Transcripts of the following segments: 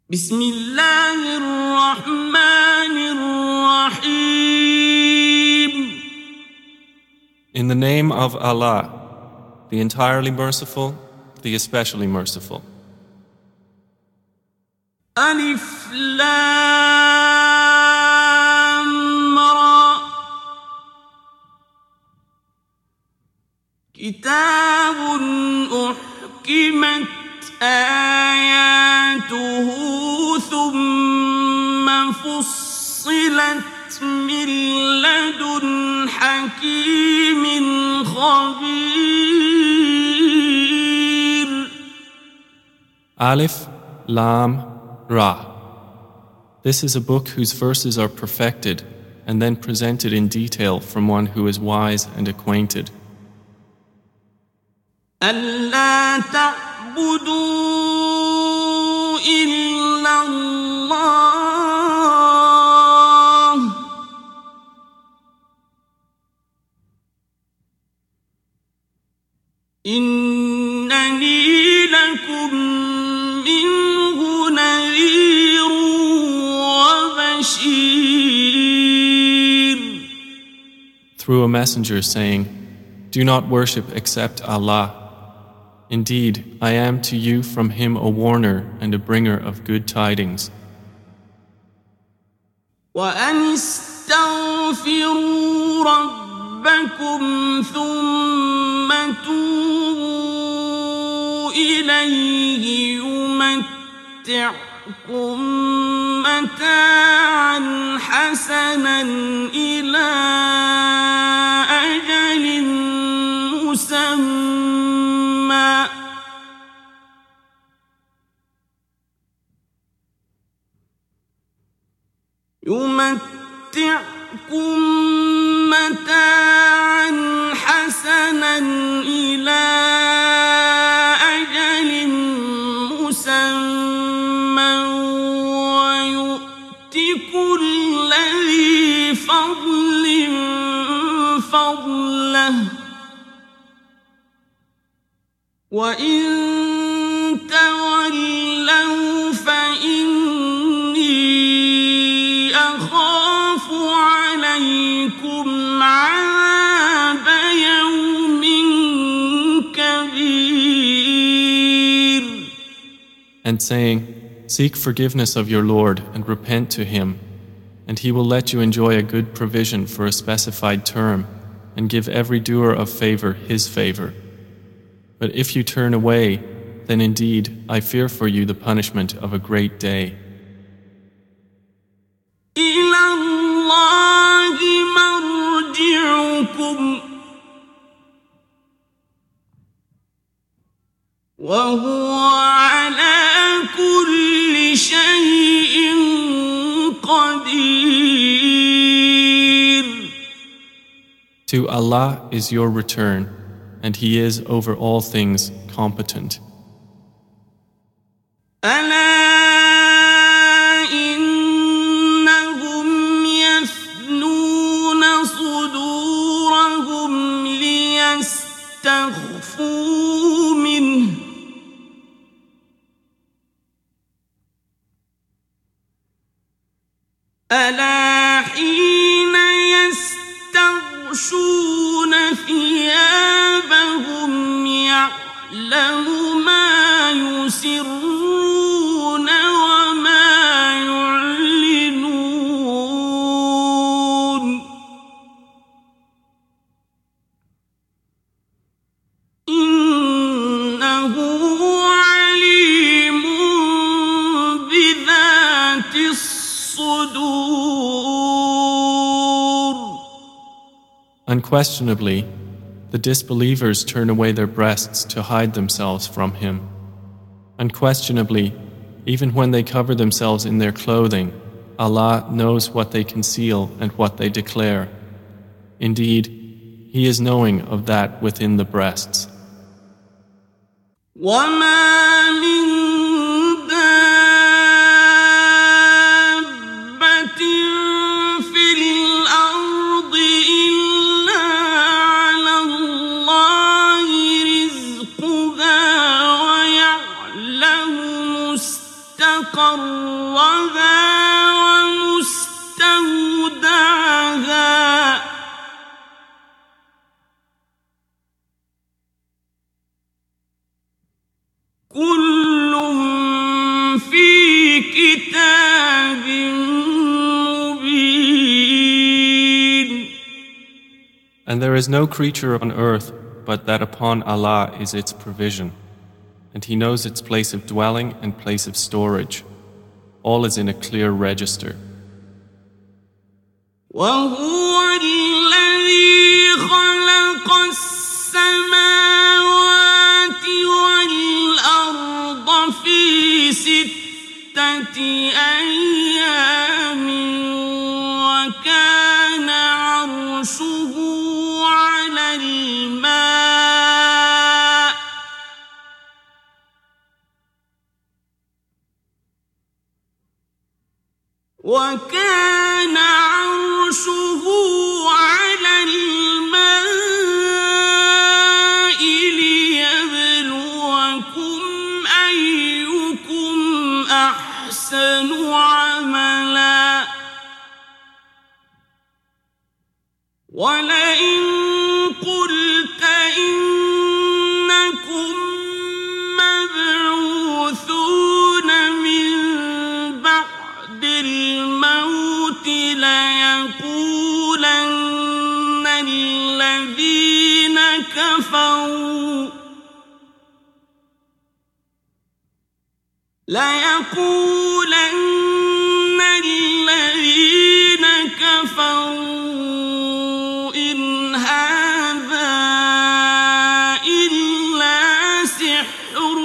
بسم الله الرحمن الرحيم. In the name of Allah, the entirely merciful, the especially merciful. ألف لام را. كتاب أحكمت آياته ثم فصلت من لدن حكيم خبير. Alif, Lam, Ra. This is a book whose verses are perfected and then presented in detail from one who is wise and acquainted. ألا تعبدوا إلا الله إنني لكم منه نذير وبشير. Through a messenger saying, "Do not worship except Allah. Indeed, I am to you from him a warner and a bringer of good tidings." وأن استغفروا ربكم ثم توبوا إليه يمتعكم متاعا حسنا إلى أجل مسمى يمتعكم متاعا حسنا إلى أجل مسمى ويؤت كل ذي فضل فضله وإن تولوا فإني أخاف عليكم عذاب يوم كبير. And saying, "Seek forgiveness of your Lord and repent to him, and he will let you enjoy a good provision for a specified term and give every doer of favor his favor. But if you turn away, then indeed I fear for you the punishment of a great day." إلى الله مرجعكم وهو على كل شيء قدير. To Allah is your return, and he is over all things competent. ألا إنهم يثنون صدورهم ليستخفوا منه ألا حين يستغشون ثيابهم يعلم ما يسرون وما يعلنون إنه عليم بذات الصدور. Unquestionably, the disbelievers turn away their breasts to hide themselves from him. Unquestionably, even when they cover themselves in their clothing, Allah knows what they conceal and what they declare. Indeed, he is knowing of that within the breasts. وما من دابة في الأرض إلا على الله رزقها ويعلم مستقرها ومستودعها كل في كتاب مبين. And there is no creature on earth but that upon Allah is its provision, and He knows its place of dwelling and place of storage. All is in a clear register. وهو الذي خلق السماوات والأرض في 6 أيام وكان عرشه على الماء ليبلوكم أيكم أحسن عملا ولئن قلت إنكم مبعوثون من بعد الموت ليقولن الذين كفروا إن هذا إلا سحر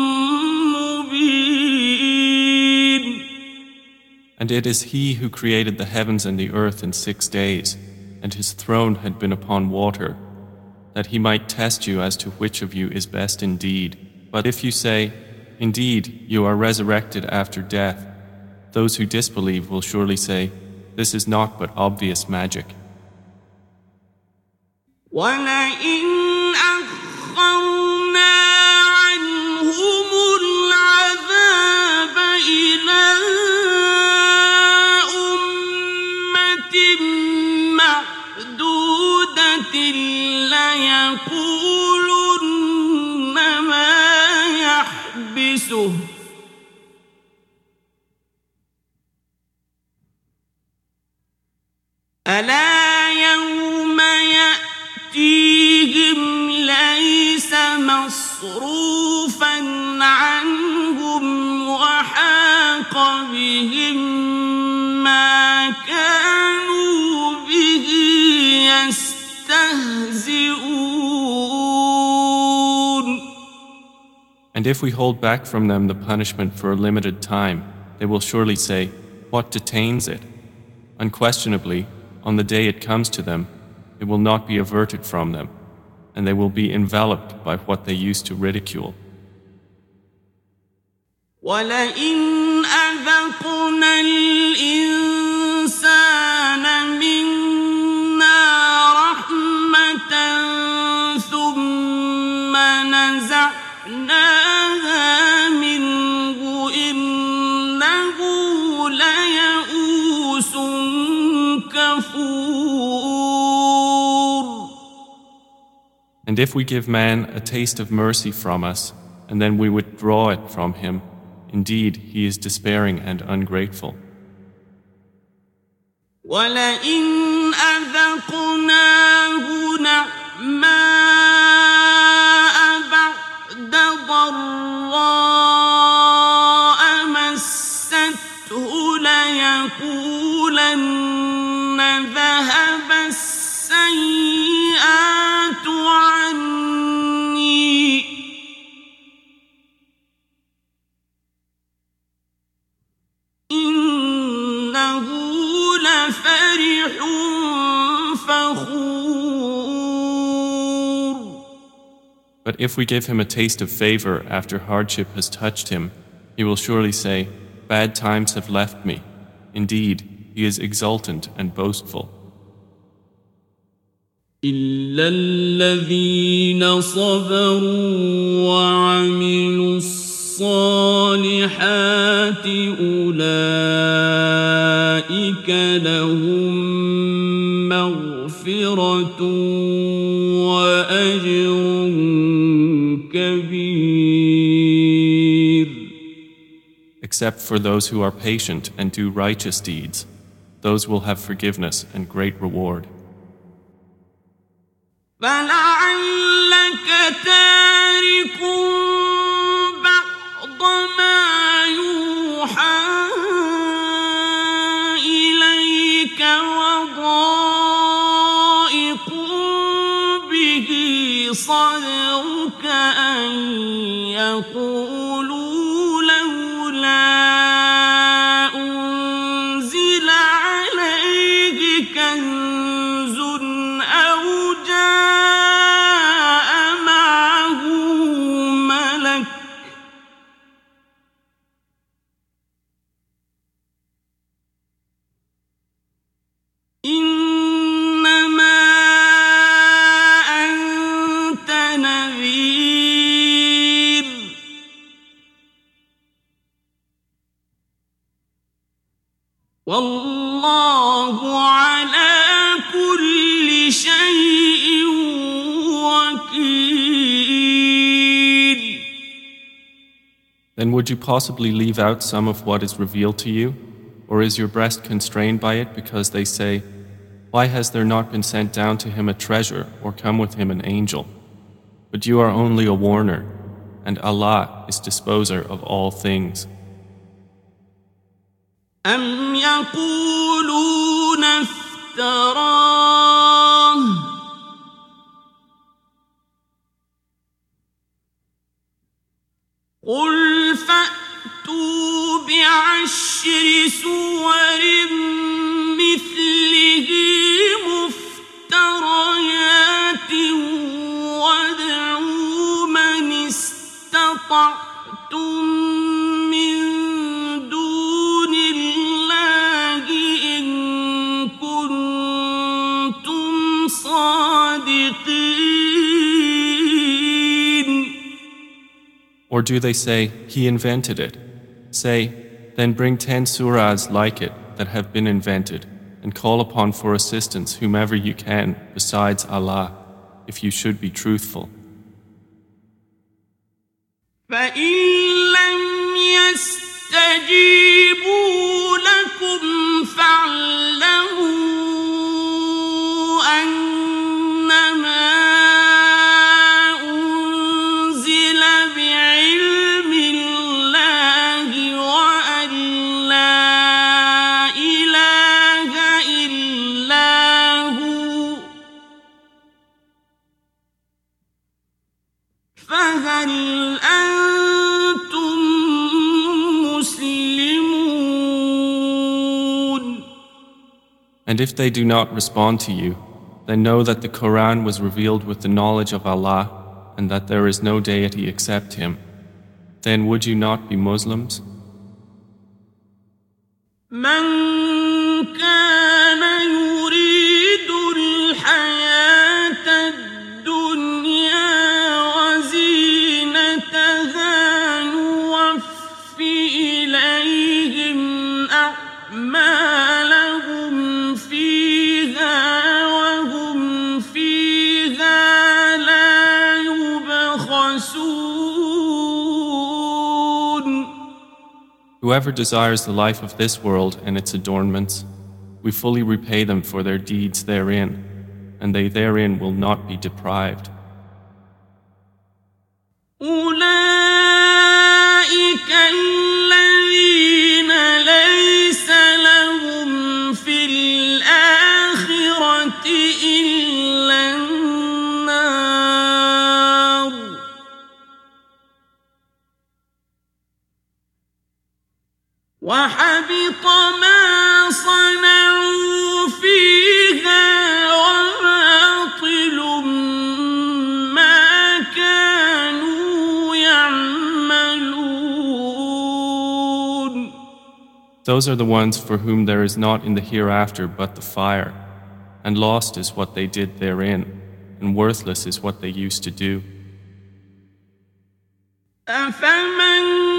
مبين. And it is He who created the heavens and the earth in 6 days, and His throne had been upon water, that He might test you as to which of you is best indeed. But if you say, indeed, you are resurrected after death, those who disbelieve will surely say, this is naught but obvious magic. وَلَئِنْ أَخَّرْنَا عَنْهُمُ الْعَذَابَ إِلَىٰ أُمَّةٍ مَّعْدُودَةٍ لَيَقُولُنَّ مَا يَحْبِسُهُ ألا يوم يأتيهم ليس مصروفا عنهم وحاق بهم ما كانوا به يستهزئون. And if we hold back from them the punishment for a limited time, they will surely say, what detains it? Unquestionably, on the day it comes to them, it will not be averted from them, and they will be enveloped by what they used to ridicule. وَلَئِنْ أَذَقْنَا الْإِنسَانَ مِنَّا رَحْمَةً ثُمَّ نَزَعْنَاهَا مِنْهُ إِنَّهُ لَيَئُوسٌ كفور. And if we give man a taste of mercy from us, and then we withdraw it from him, indeed he is despairing and ungrateful. وَلَئِنْ أَذَقْنَاهُ نَعْمَاءَ بَعْدَ ضَرَّاءَ مَسَّتْهُ لَيَقُولَنَّ ذَهَبَ السَّيِّئَاتُ عَنِّي إِنَّهُ لَفَرِحٌ فَخُورٌ. But if we give him a taste of favor after hardship has touched him, he will surely say, bad times have left me. Indeed, he is exultant and boastful. إِلَّا الَّذِينَ صَبَرُوا وَعَمِلُوا الصَّالِحَاتِ الصالحات أولئك لهم مغفرة وأجر كبير. Except for those who are patient and do righteous deeds, those will have forgiveness and great reward. فلعلك تارك بعض ما يوحى إليك وضائق به صدرك أن يقولوا لولا أنزل عليه كنز أو جاء معه ملك إنما أنت نذير والله على كل شيء وكيل. Then would you possibly leave out some of what is revealed to you? Or is your breast constrained by it because they say, why has there not been sent down to him a treasure or come with him an angel? But you are only a warner, and Allah is disposer of all things. أم يقولون افتراه قل فأتوا بعشر سور مثله مفتريات وادعوا من استطعتم من دون الله إن كنتم صادقين. Or do they say, he invented it? Say, then bring 10 surahs like it that have been invented, and call upon for assistance whomever you can besides Allah, if you should be truthful. فإن لم يستجيبوا لكم فاعلموا أنما أنزل بعلم الله وأن لا إله إلا هو فهل أنتم مسلمون. And if they do not respond to you, then know that the Quran was revealed with the knowledge of Allah and that there is no deity except Him. Then would you not be Muslims? من كان يريد الحياة الدنيا وزينتها نوف إليهم أعمالهم فيها وهم فيها لا يبخسون. Whoever desires the life of this world and its adornments, we fully repay them for their deeds therein, and they therein will not be deprived. أولئك الذين ليس لهم في الآخرة إلا النار وحبط ما صنعوا فيها وباطل ما كانوا يعملون. Those are the ones for whom there is not in the hereafter but the fire, and lost is what they did therein, and worthless is what they used to do. أفمن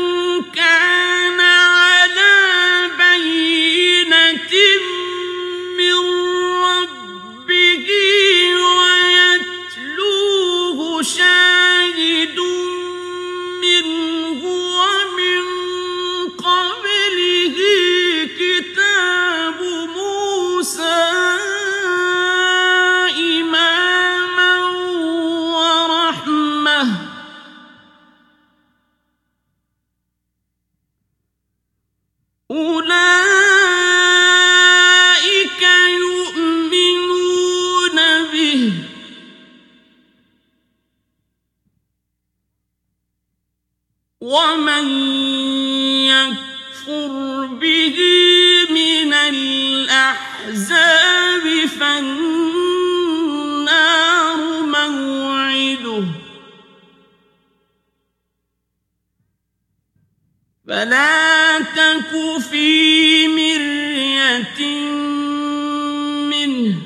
به من الأحزاب فالنار موعده فلا تك في مرية منه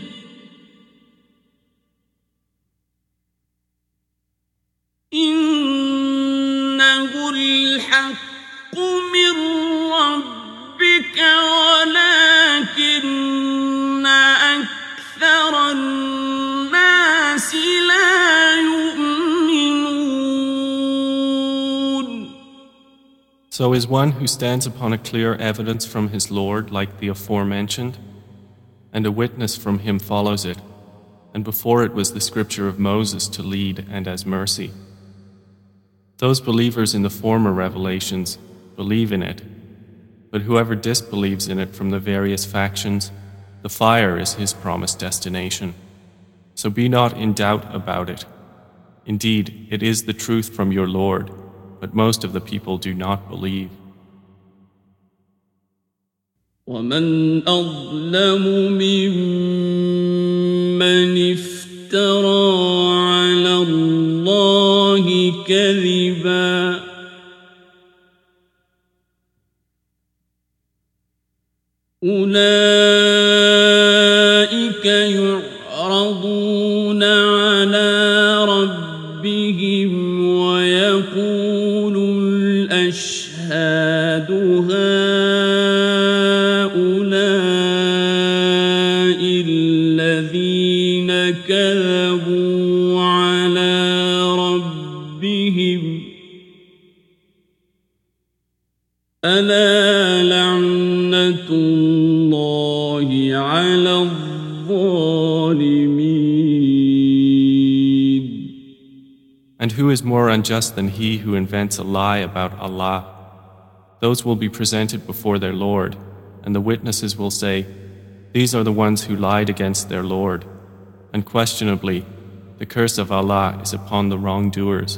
إنه الحق من ربك ولكن أكثر الناس لا يؤمنون. So is one who stands upon a clear evidence from his Lord like the aforementioned, and a witness from him follows it, and before it was the scripture of Moses to lead and as mercy. Those believers in the former revelations believe in it, but whoever disbelieves in it from the various factions, the fire is his promised destination. So be not in doubt about it. Indeed, it is the truth from your Lord, but most of the people do not believe. ومن أظلم ممن افترى على الله كذبا أولئك يعرضون على ربهم ويقول الأشهاد هؤلاء الذين كذبوا على ربهم ألا لعنة الله على الظالمين. And who is more unjust than he who invents a lie about Allah? Those will be presented before their Lord, and the witnesses will say, "These are the ones who lied against their Lord." Unquestionably, the curse of Allah is upon the wrongdoers.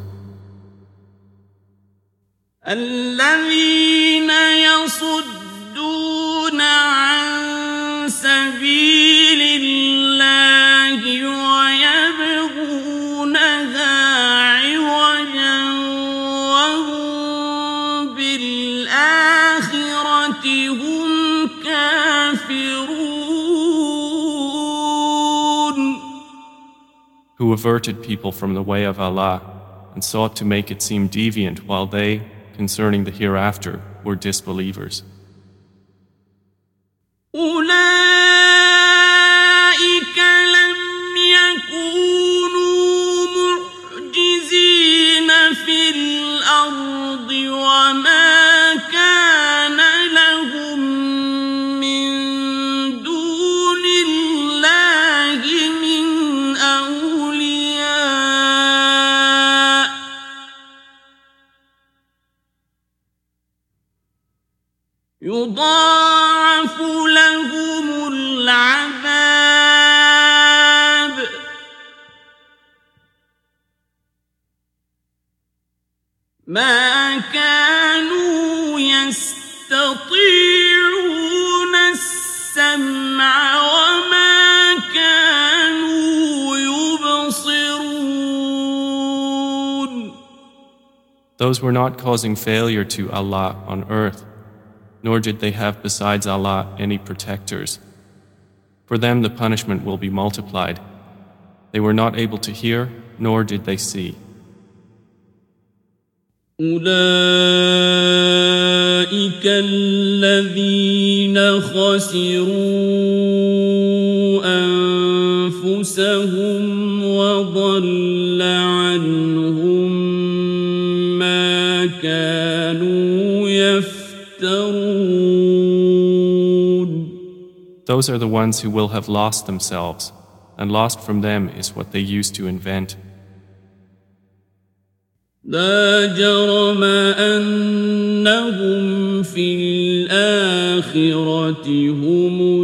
الذين يصدون عن سبيل الله ويبغونها عوجا وهم بالآخرة هم كافرون. Who averted people from the way of Allah and sought to make it seem deviant while they, concerning the hereafter, were disbelievers. أولئك لم يكونوا معجزين في الأرض وما كان لهم من دون الله من أولياء يضاعف لهم العذاب ما كانوا يستطيعون السمع وما كانوا يبصرون. Those were not causing failure to Allah on earth, nor did they have besides Allah any protectors. For them the punishment will be multiplied. They were not able to hear, nor did they see. أولئك الذين خسروا أنفسهم وضل عنهم ما كانوا يفترون. Those are the ones who will have lost themselves, and lost from them is what they used to invent. لا جرم أنهم في الآخرة هم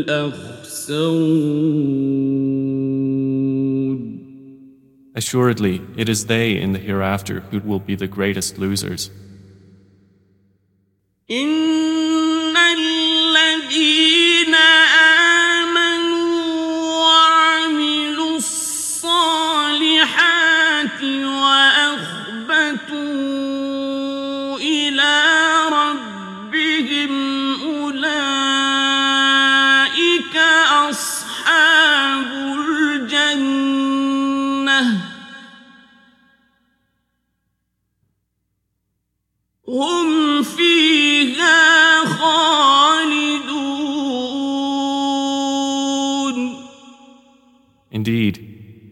الأخسرون. Assuredly, it is they in the hereafter who will be the greatest losers. إن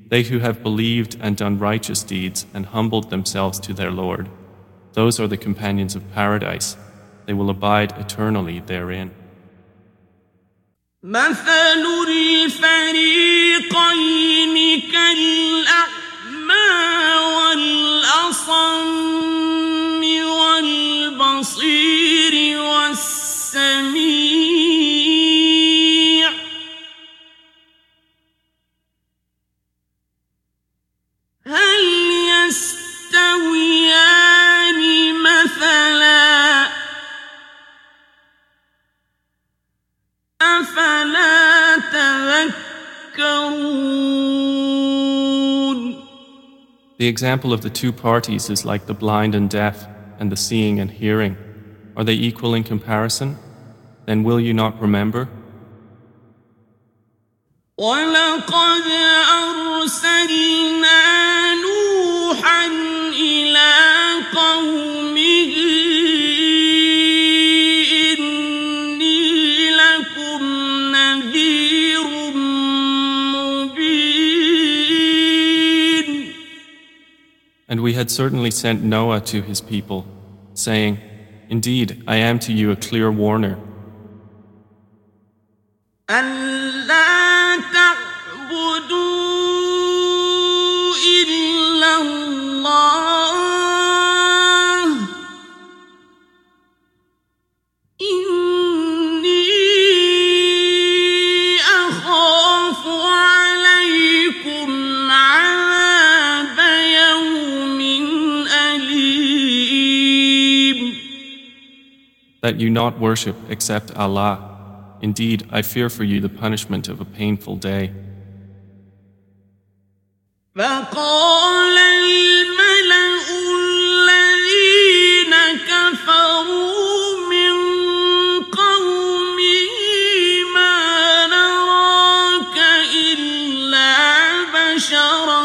They who have believed and done righteous deeds and humbled themselves to their Lord, those are the companions of paradise. They will abide eternally therein. مثل الفريقين كالأعمى والأصم والبصير والسميع هل يستويان مثلا أفلا تذكرون. The example of the two parties is like the blind and deaf and the seeing and hearing. Are they equal in comparison? Then will you not remember? وَلَقَدْ أَرْسَلْنَا نُوحًا إِلَىٰ قَوْمِهِ إِنِّي لَكُمْ نَذِيرٌ مُّبِينٌ. And we had certainly sent Noah to his people, saying, Indeed, I am to you a clear warner. أَلَّا تَعْبُدُوا إِلَّا اللَّهَ إِنِّي أَخَافُ عَلَيْكُمْ عَذَابَ يَوْمٍ أَلِيمٍ. That you not worship except Allah. Indeed, I fear for you the punishment of a painful day. فقال الملأ الذين كفروا من قومه ما نراك إلا بشرا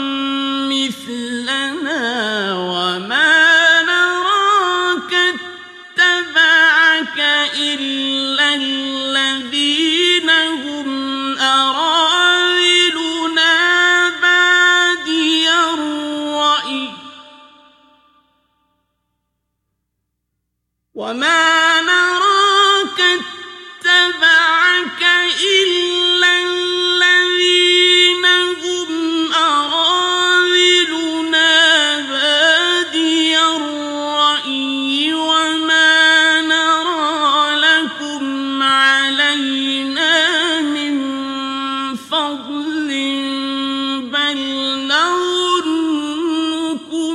مثلنا وما نراك اتبعك إلا الذين هم أراذلنا بادي الرأي وما نراك اتبعك إلا الذين هم أراذلنا بادي الرأي وما نرى لكم علينا من فضل بل نظنكم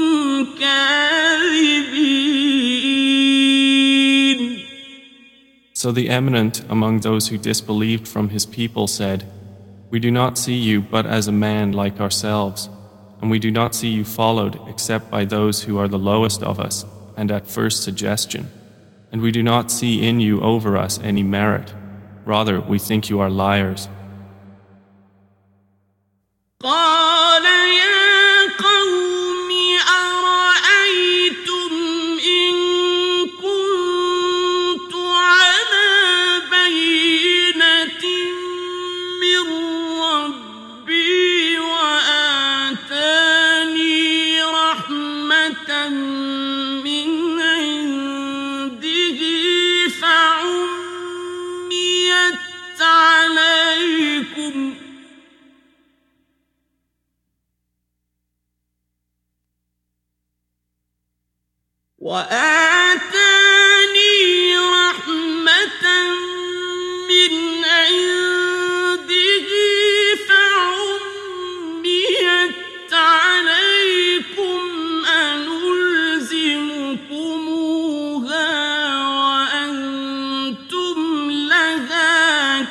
كاذبين. So the eminent among those who disbelieved from his people said, We do not see you but as a man like ourselves, and we do not see you followed except by those who are the lowest of us and at first suggestion, and we do not see in you over us any merit. Rather, we think you are liars. قال يا قوم أرأيتم إن كنت على بينة من ربي وآتاني رحمة من عنده فعميت عليكم من عنده فعميت عليكم أنلزمكموها وأنتم لها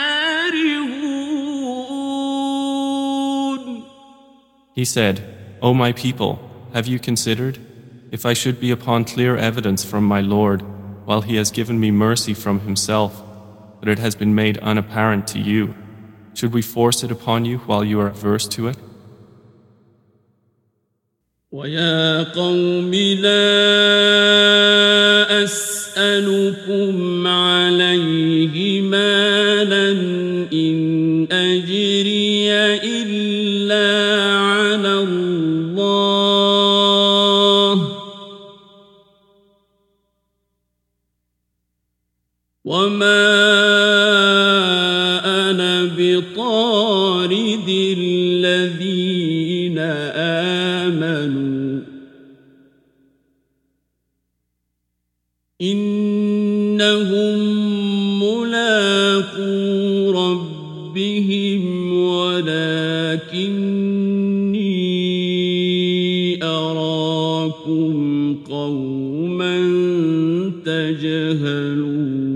كارهون. He said, O my people, have you considered? If I should be upon clear evidence from my Lord, while He has given me mercy from Himself, but it has been made unapparent to you, should we force it upon you while you are averse to it? وَيَا قَوْمِ لَا أَسْأَلُكُمْ عَلَيْهِ مَالًا إِنْ أَجْرِيَ إِلَّا وما أنا بطارد الذين آمنوا إنهم ملاقو ربهم ولكني أراكم قوما تجهلون.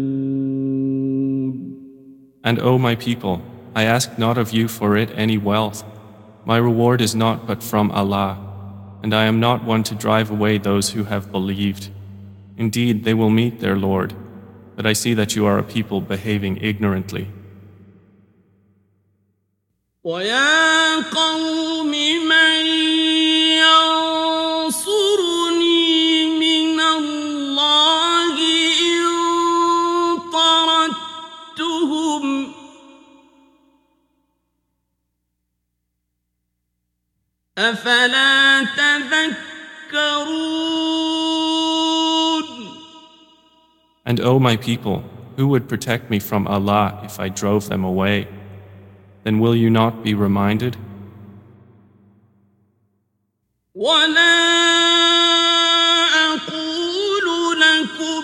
And O my people, I ask not of you for it any wealth. My reward is not but from Allah, and I am not one to drive away those who have believed. Indeed, they will meet their Lord, but I see that you are a people behaving ignorantly. وَيَا قَوْمِ مَنْ يَنْصُرُنِي مِنَ اللَّهِ إِنْ طَرَدتُّهُمْ أَفَلَا تَذَكَّرُونَ. And O my people, who would protect me from Allah if I drove them away? Then will you not be reminded? وَلَا أَقُولُ لَكُمْ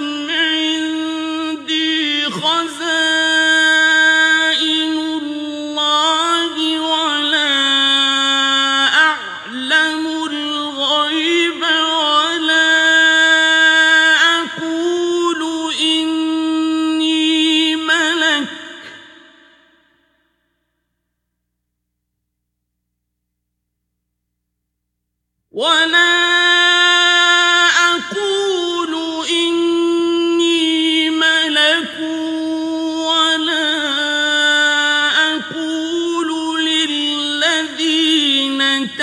عِندِي خَزَائِنُ اللَّهِ وَلَا أَعْلَمُ الْغَيْبَ وَلَا أَقُولُ إِنِّي مَلَكٌ وَلَا أَقُولُ إِنِّي مَلَكٌ وَلَا أَقُولُ لِلَّذِينَ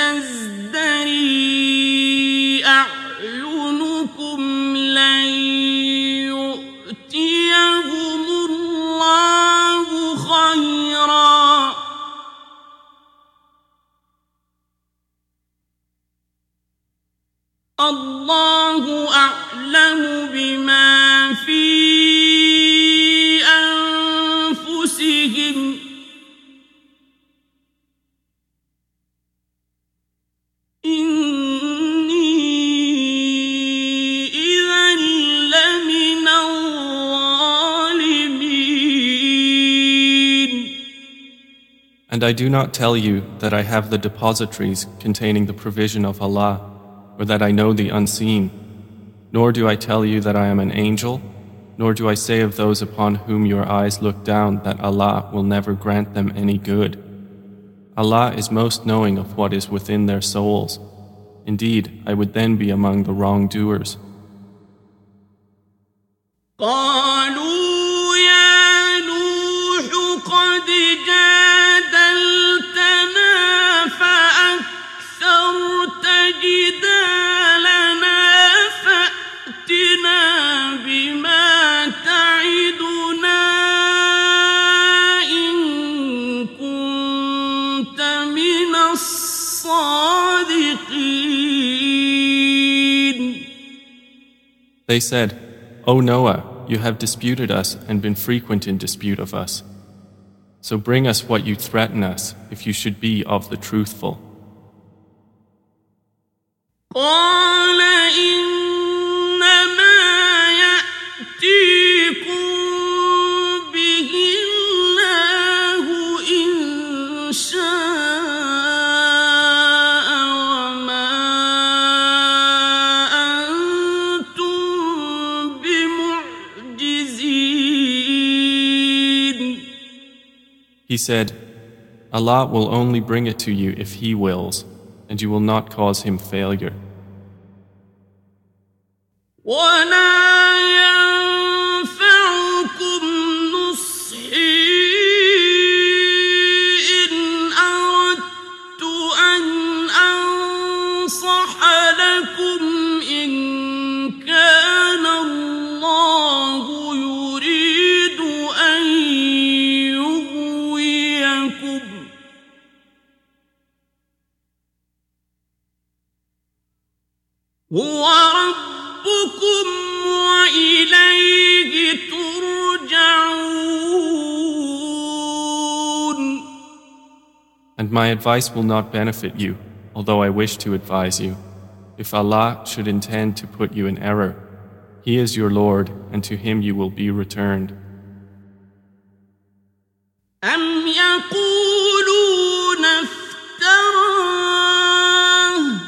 تَزْدَرِي أَعْيُنُكُمْ لَن يُؤْتِيَهُمُ اللَّهُ خَيْرًا الله أعلم بما في أنفسهم إني إذا لمن الظالمين. And I do not tell you that I have the depositories containing the provision of Allah, or that I know the unseen, nor do I tell you that I am an angel, nor do I say of those upon whom your eyes look down that Allah will never grant them any good. Allah is most knowing of what is within their souls. Indeed, I would then be among the wrongdoers. قالوا يا نوح قد جادلتنا فأكثرت جدالنا فأتنا بما تعدنا إن كنت من الصادقين. They said, O Noah, you have disputed us and been frequent in dispute of us. So bring us what you threaten us if you should be of the truthful. قال إنما يأتيكم به الله إن شاء وما أنتم بمعجزين. He said, Allah will only bring it to you if He wills, and you will not cause Him failure. ولا ينفعكم نصحي إن أردت أن أنصح لكم إن كان الله يريد أن يغويكم هو ربكم وإله And my advice will not benefit you, although I wish to advise you. If Allah should intend to put you in error, He is your Lord, and to Him you will be returned. أم يقولون افتراه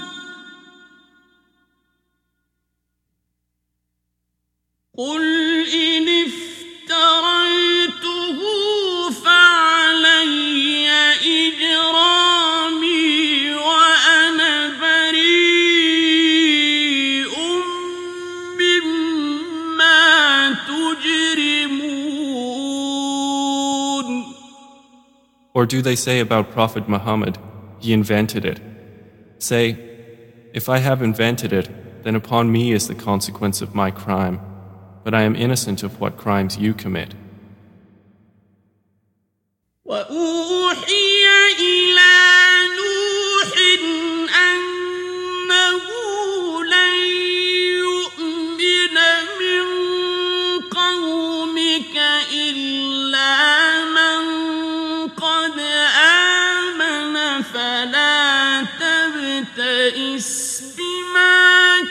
قل إن افتريته فعلي إجرامي وأنا بريء مما تجرمون. Or do they say about Prophet Muhammad, he invented it? Say, if I have invented it, then upon me is the consequence of my crime, but I am innocent of what crimes you commit. وأوحي إلى نوح أنه لن يؤمن من قومك إلا من قد آمن فلا تبتئس بما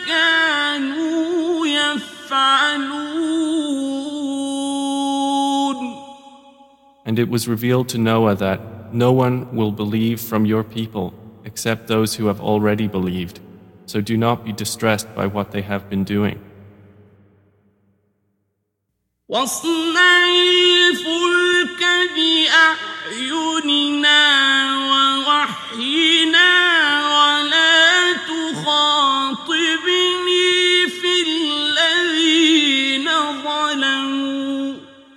كانوا يفعلون. And it was revealed to Noah that no one will believe from your people except those who have already believed. So do not be distressed by what they have been doing. واصنع الفلك بأعيننا ووحينا ولا تخاطبني في الذين ظلموا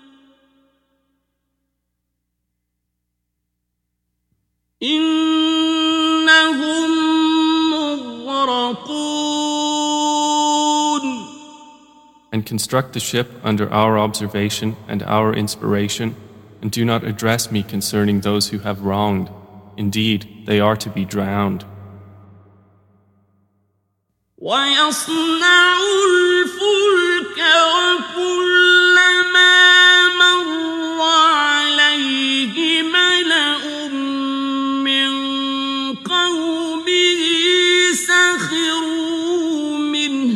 إنهم مغرقون. And construct the ship under our observation and our inspiration, and do not address me concerning those who have wronged. Indeed, they are to be drowned. ويصنع الفلك وكلما مر عليه ملأ من قومه سخروا منه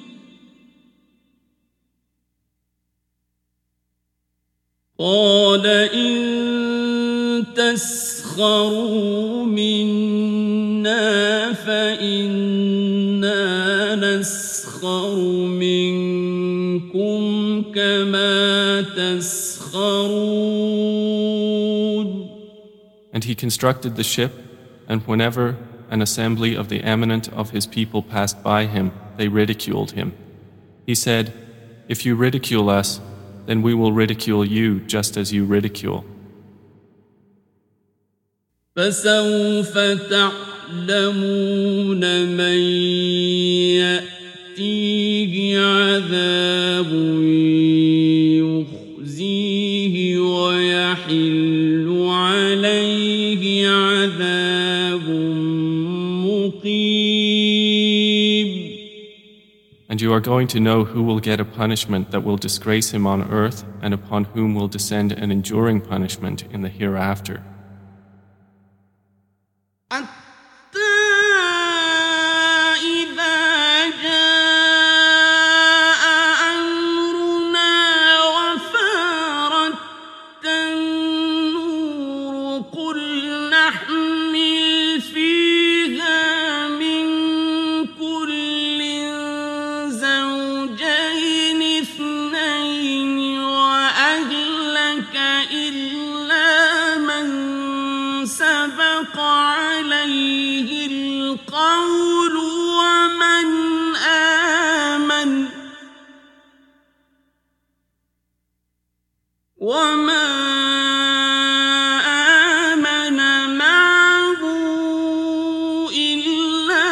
قال إن تسخروا منا فإنا نسخر منكم كما تسخرون. And he constructed the ship, and whenever an assembly of the eminent of his people passed by him, they ridiculed him. He said, if you ridicule us, then we will ridicule you just as you ridicule. فسوف تعلمون من يأتيه عذاب يخزيه ويحل عليه عذاب مقيم. And you are going to know who will get a punishment that will disgrace him on earth, and upon whom will descend an enduring punishment in the hereafter. حتى إذا جاء أمرنا وفارت النور قل نحمل فيها من كل زوجين اثنين وأهلك إلا من سبق عليه القول ومن آمن وما آمن معه إلا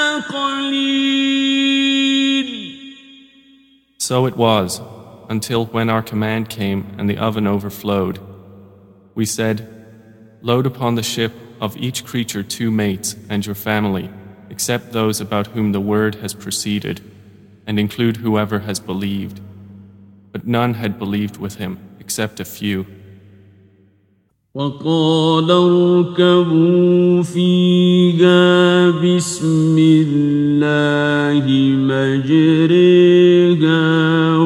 قليل. So it was, until when our command came and the oven overflowed. We said, load upon the ship of each creature 2 mates and your family, except those about whom the word has proceeded, and include whoever has believed. But none had believed with him, except a few. وقال اركبوا فيها بسم الله مجريها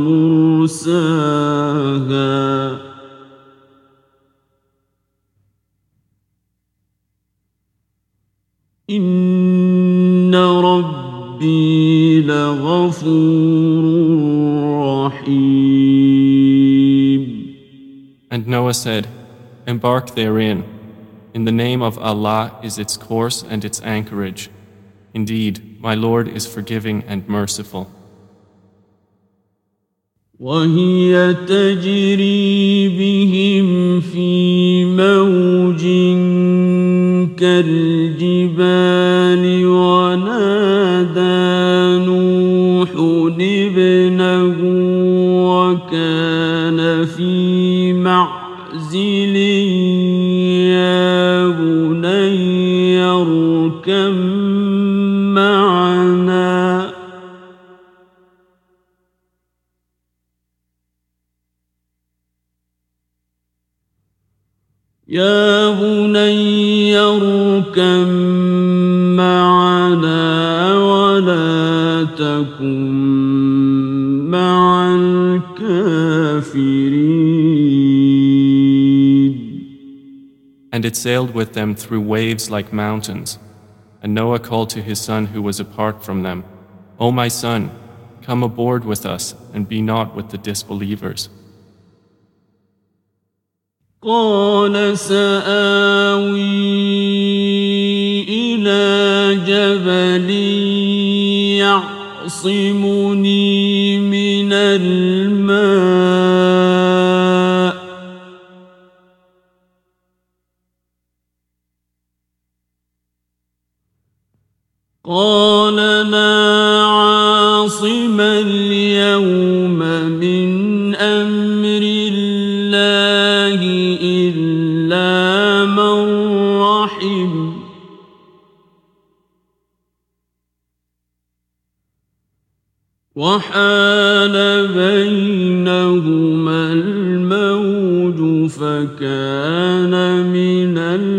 ومرساها إن ربي لغفور رحيم. And Noah said, Embark therein. In the name of Allah is its course and its anchorage. Indeed, my Lord is forgiving and merciful. وهي تجري بهم في موج كالجبال ونادى نوح ابنه وكان في معزل يا بني اركب معنا يا بني اركب معنا ولا تكن مع الكافرين. And it sailed with them through waves like mountains. And Noah called to his son who was apart from them, O my son, come aboard with us and be not with the disbelievers. قال سآوي إلى جبل يعصمني من الماء قال لا عاصم اليوم من أمر الله إلا من رحم وحال بينهما الموج فكان من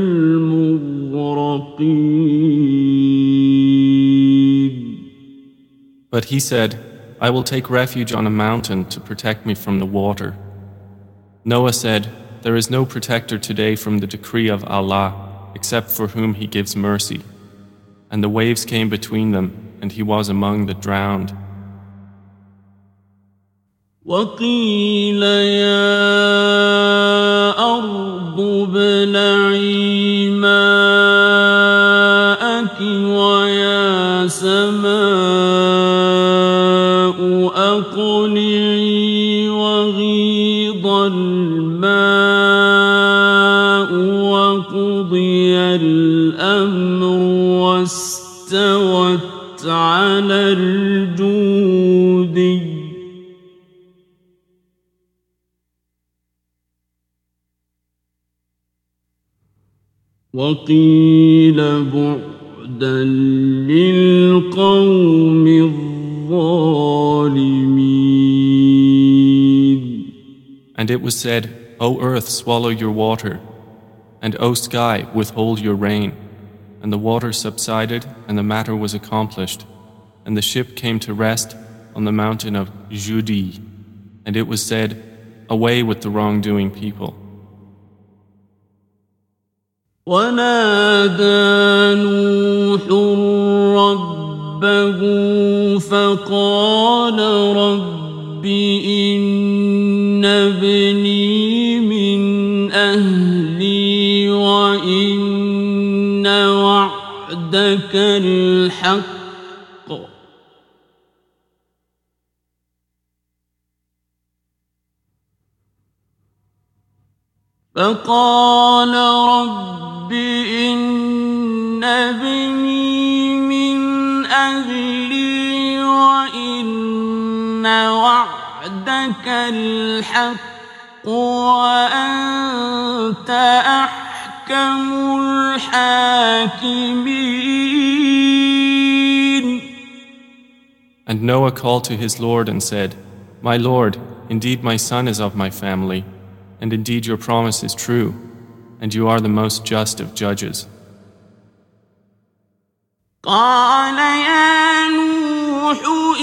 المغرقين. But he said, I will take refuge on a mountain to protect me from the water. Noah said, There is no protector today from the decree of Allah, except for whom He gives mercy. And the waves came between them, and he was among the drowned. وقيل يا أرض ابلعي ماءك ويا سماء أقلعي وغيض الماء وقضي الأمر واستوت على الجودي وقيل بعدا للقوم الظالمين. And it was said, O earth, swallow your water, and O sky, withhold your rain. And the water subsided, and the matter was accomplished. And the ship came to rest on the mountain of Judi. And it was said, Away with the wrongdoing people. ونادى نوح ربه فقال رب إن ابني من أهلي وإن وعدك الحق فقال رب إن ابني من أهلي وإن وعدك الحق وأنت أحكم الحاكمين. And Noah called to his Lord and said, My Lord, indeed my son is of my family, and indeed your promise is true, and you are the most just of judges. قال يا نوح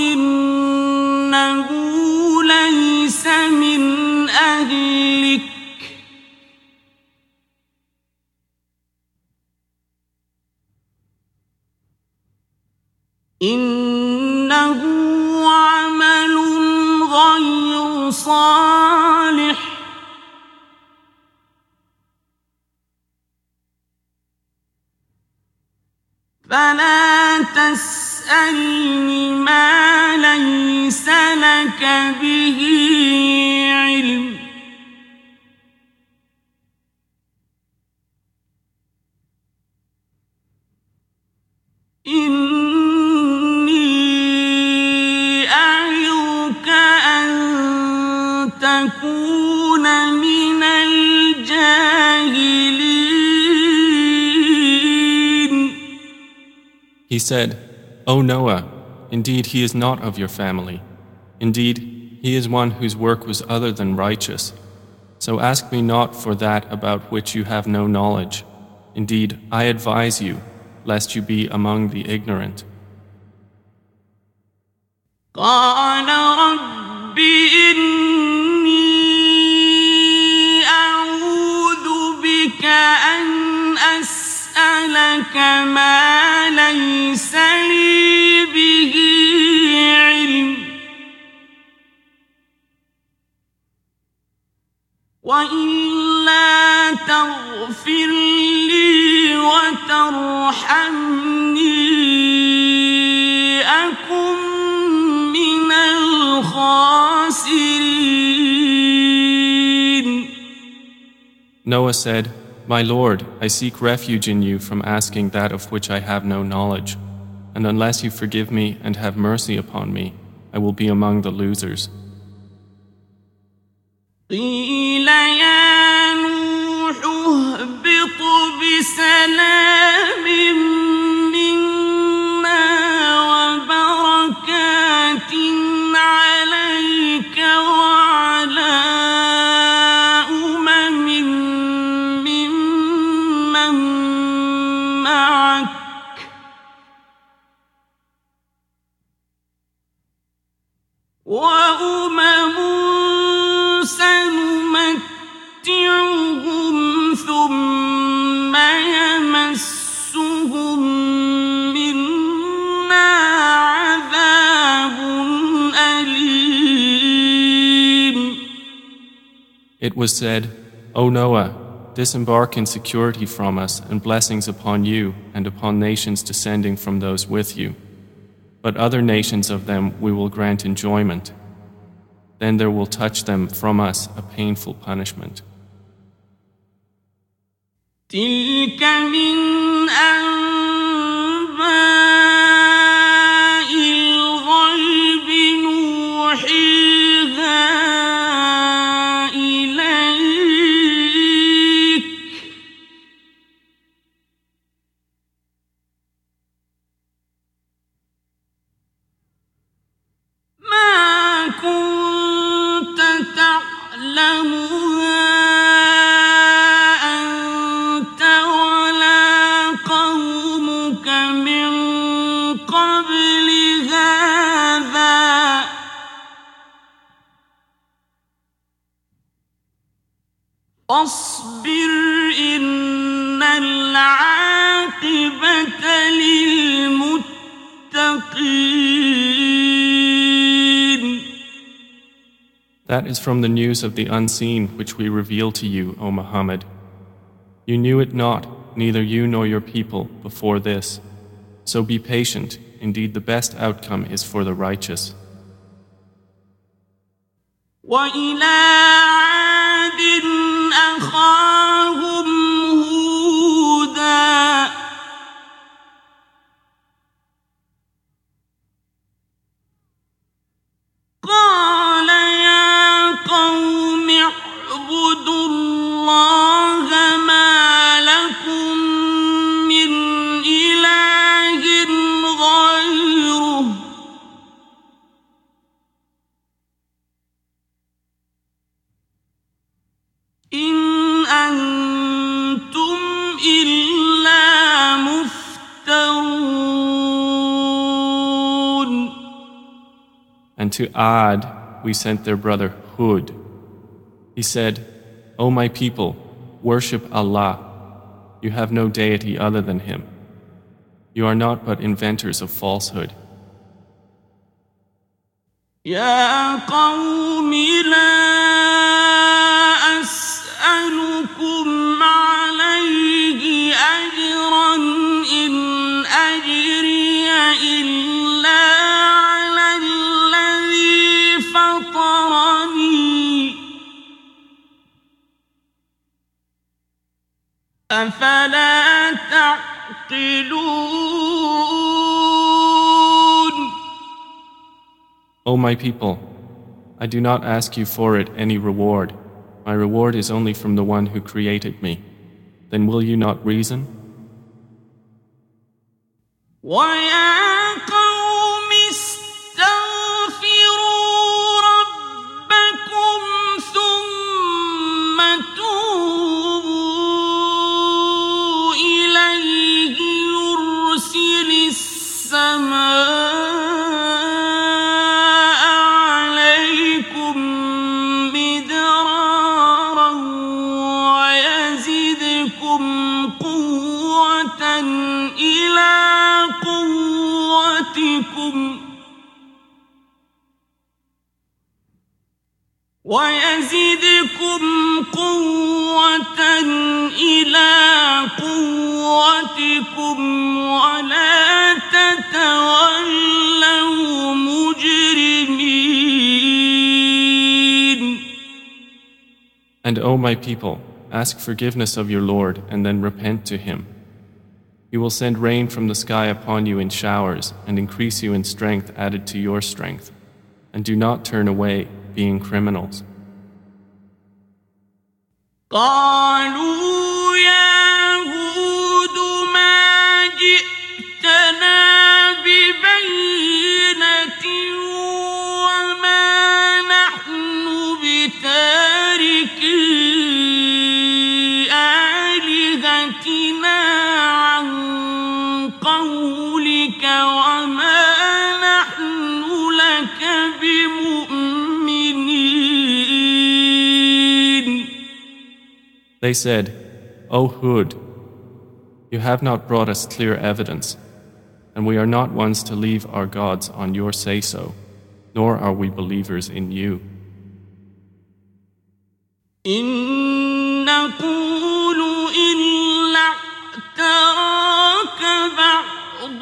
إنه ليس من أهلك إنه عمل غير صالح فلا تسألني ما ليس لك به علم إني أعظك أن تكون من الجاهلين. He said, O Noah, indeed he is not of your family. Indeed, he is one whose work was other than righteous. So ask me not for that about which you have no knowledge. Indeed, I advise you, lest you be among the ignorant. قال رب إني أعوذ بك أن أسألك ما ليس لي به علم وإلا تغفر لي وترحمني أكن من الخاسرين. Noah said, My Lord, I seek refuge in you from asking that of which I have no knowledge, and unless you forgive me and have mercy upon me, I will be among the losers. قيل يا نوح اهبط بسلام منا وبركات عليك وعلى أمم ممن معك وأمم سنمتعهم ثم يمسهم منا عذاب أليم. It was said, O Noah, disembark in security from us and blessings upon you and upon nations descending from those with you. But other nations of them we will grant enjoyment. Then there will touch them from us a painful punishment. تلك من أنباء الغيب نوحيها إليك ما كنت تعلمها أنت ولا قومك من قبل هذا فاصبر إن العاقبة للمتقين. That is from the news of the unseen which we reveal to you, O Muhammad. You knew it not, neither you nor your people, before this. So be patient, indeed the best outcome is for the righteous. وإلى عاد أخاهم هودا قال يا قوم اعبدوا الله ما لكم من إله غيره إن أنتم to Ad we sent their brother Hud. He said, O my people, worship Allah. You have no deity other than Him. You are not but inventors of falsehood. يا قوم لا أسألكم عليه أجرا إن أجري إلا على الذي فطرني أفلا تعقلون. O my people, I do not ask you for it any reward. My reward is only from the one who created me. Then will you not reason? وَيَا قَوْمِ اسْتَغْفِرُوا رَبَّكُمْ ثُمَّ تُوبُوا إِلَيْهِ يُرْسِلِ السَّمَاءَ عَلَيْكُمْ مِدْرَارًا وَيَزِدْكُمْ قُوَّةً إِلَى قوتكم ولا تتولوا مجرمين. And O my people, ask forgiveness of your Lord and then repent to Him. He will send rain from the sky upon you in showers and increase you in strength added to your strength. And do not turn away, being criminals. قالوا يا هود ما جئتنا ببينة وما نحن بتاركي آلهتنا عن قولك وما نحن لك بمؤمنين. They said, O Hud, you have not brought us clear evidence, and we are not ones to leave our gods on your say-so, nor are we believers in you. إن نقول إلا اعتراك بعض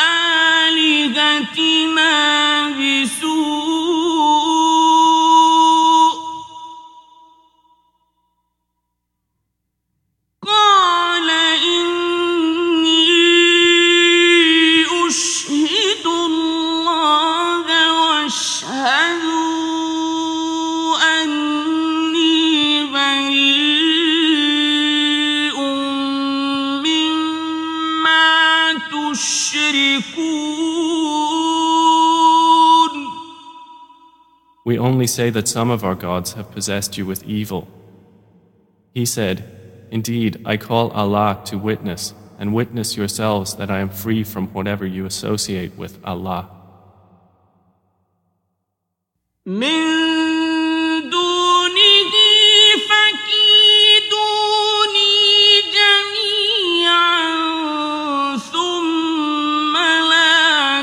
آلهتنا بسوء قال إني أشهد الله واشهدوا أني بريء مما تشركون. We only say that some of our gods have possessed you with evil. He said, Indeed, I call Allah to witness, and witness yourselves that I am free from whatever you associate with Allah. من دونه فكيدوني جميعا ثم لا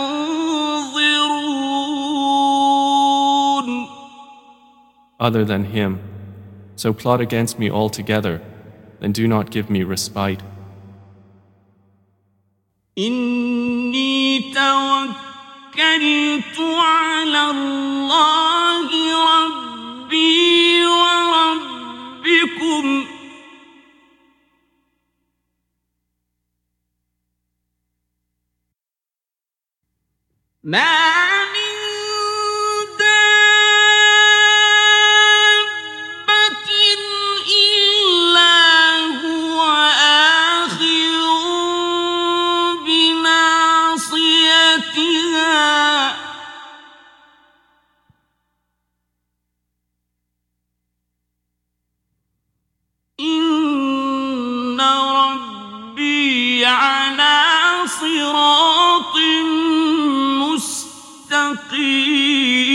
تنظرون. Other than Him, so plot against me altogether, then do not give me respite. إني توكلت على الله ربي وربكم ما من دابة إلا هو آخذ بناصيتها إن ربي على صراط مستقيم.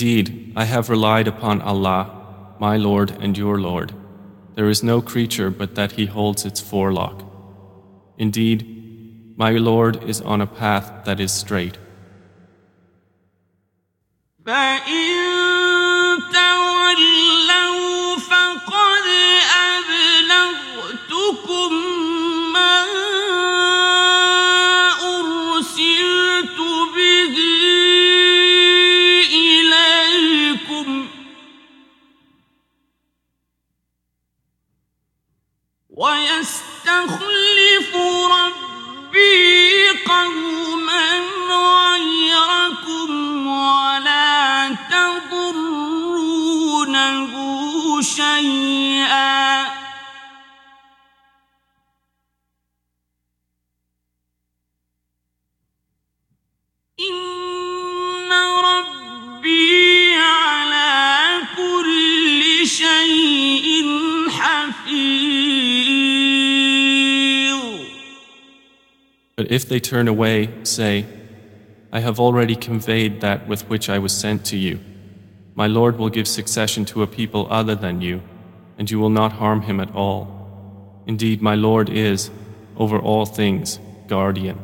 Indeed, I have relied upon Allah, my Lord and your Lord. There is no creature but that He holds its forelock. Indeed, my Lord is on a path that is straight. ويستخلف ربي قوما غيركم ولا تضرونه شيئا إن ربي على كل شيء حفيظ. But if they turn away, say, I have already conveyed that with which I was sent to you. My Lord will give succession to a people other than you, and you will not harm him at all. Indeed, my Lord is, over all things, guardian.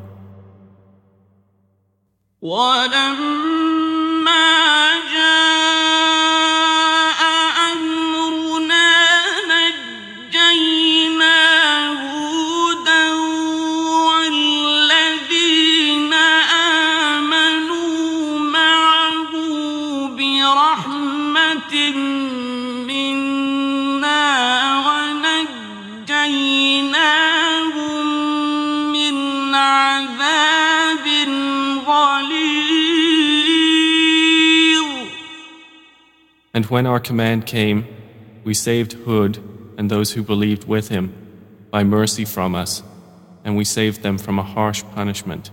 And when our command came, we saved Hud and those who believed with him by mercy from us, and we saved them from a harsh punishment.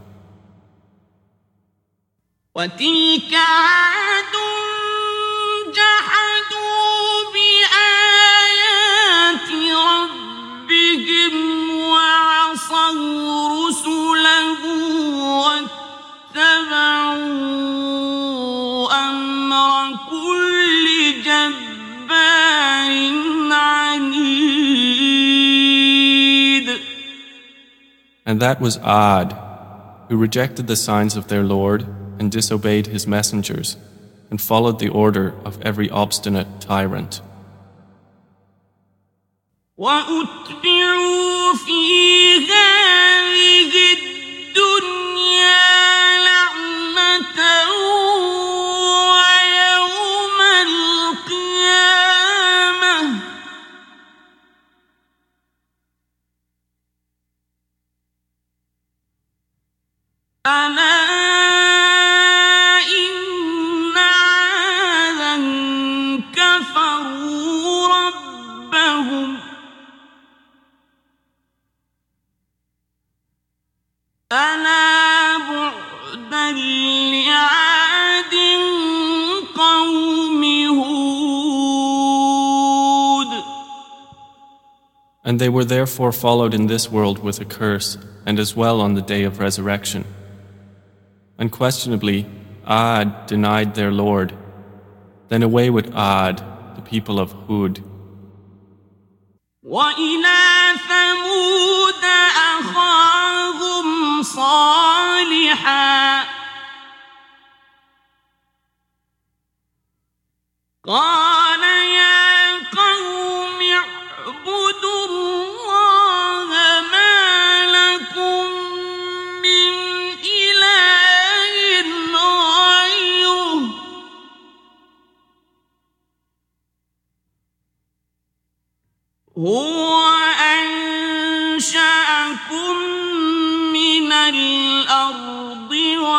وتلك عاد جحدوا بآيات ربهم وعصوا رسله واتبعوا أمر كل جبار عنيد. And that was Ad, who rejected the signs of their Lord and disobeyed his messengers, and followed the order of every obstinate tyrant. وَأُتْبِعُوا فِي هَٰذِهِ الدُّنْيَا لَعْنَةً وَيَوْمَ الْقِيَامَةِ أَلَا ألا بعدا لعاد قوم هود. And they were therefore followed in this world with a curse, and as well on the day of resurrection. Unquestionably, Ad denied their Lord. Then away with Ad, the people of Hud. وإلى ثمود أخاهم صالحا قال يا قوم اعبدوا الله ما لكم من إله غيره هو أنشأكم من الأرض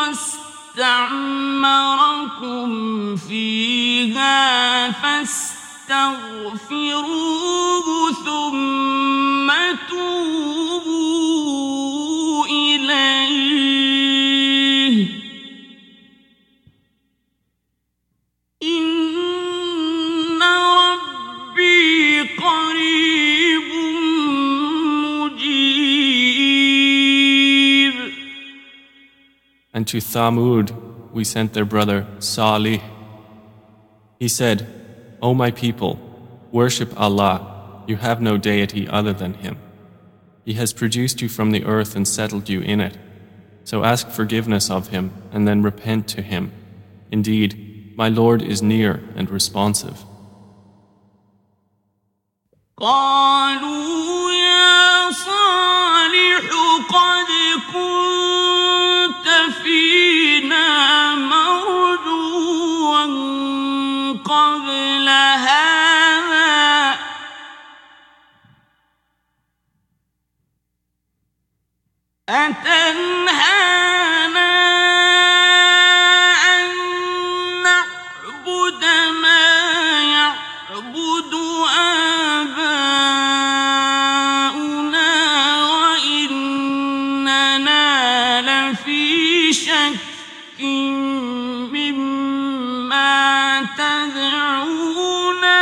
واستعمركم فيها فاستغفروه ثم توبوا إليه إن ربي قريب مجيب. And to Thamud we sent their brother Salih. He said, O my people, worship Allah, you have no deity other than Him. He has produced you from the earth and settled you in it. So ask forgiveness of Him and then repent to Him. Indeed, my Lord is near and responsive. قالوا يا صالح قد كنت فينا مرجوا قبل هذا أتنهانا أن نعبد ما يعبد آباؤنا وإننا لفي شك مما تدعونا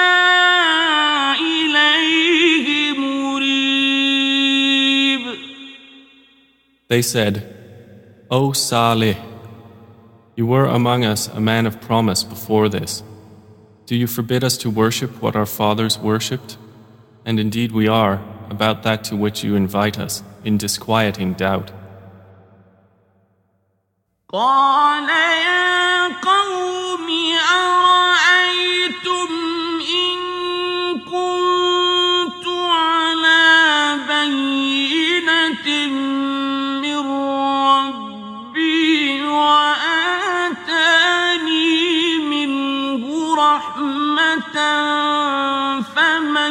إليه مريب. They said, O Salih, you were among us a man of promise before this. Do you forbid us to worship what our fathers worshipped? And indeed we are, about that to which you invite us, in disquieting doubt. قال يا قوم أرأيتم إن كنت على بينة من ربي وآتاني منه رحمة فمن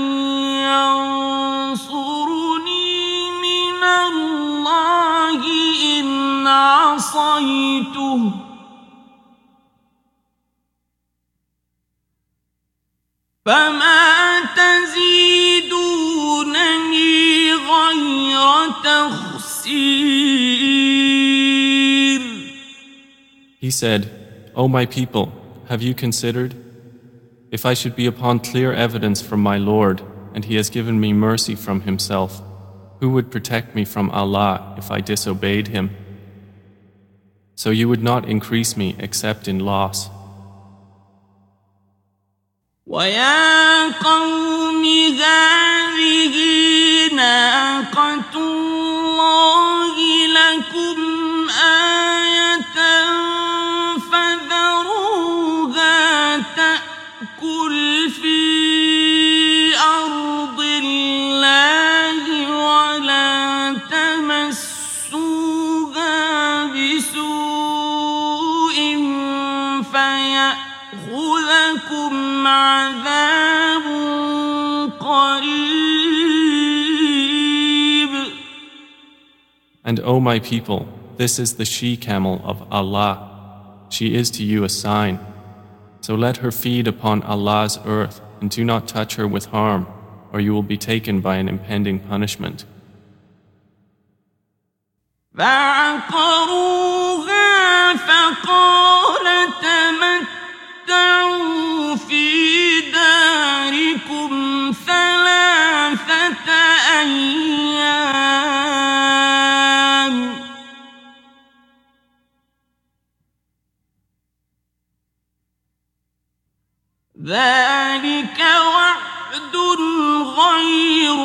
ينصرني من الله إن عصيته فما تزيدونني غير تخسير. He said, O my people, have you considered? If I should be upon clear evidence from my Lord, and He has given me mercy from Himself, who would protect me from Allah if I disobeyed Him? So you would not increase me except in loss. ويا قوم هذه ناقة الله لكم آية فذروها تأكل في أرض الله ولا تمسوها بسوء فيأخذكم عذاب قريب. And O my people, this is the she-camel of Allah. She is to you a sign. So let her feed upon Allah's earth and do not touch her with harm, or you will be taken by an impending punishment. فعقروها فقال تمتعوا في داركم ثلاثة أيام ذلك وعد غير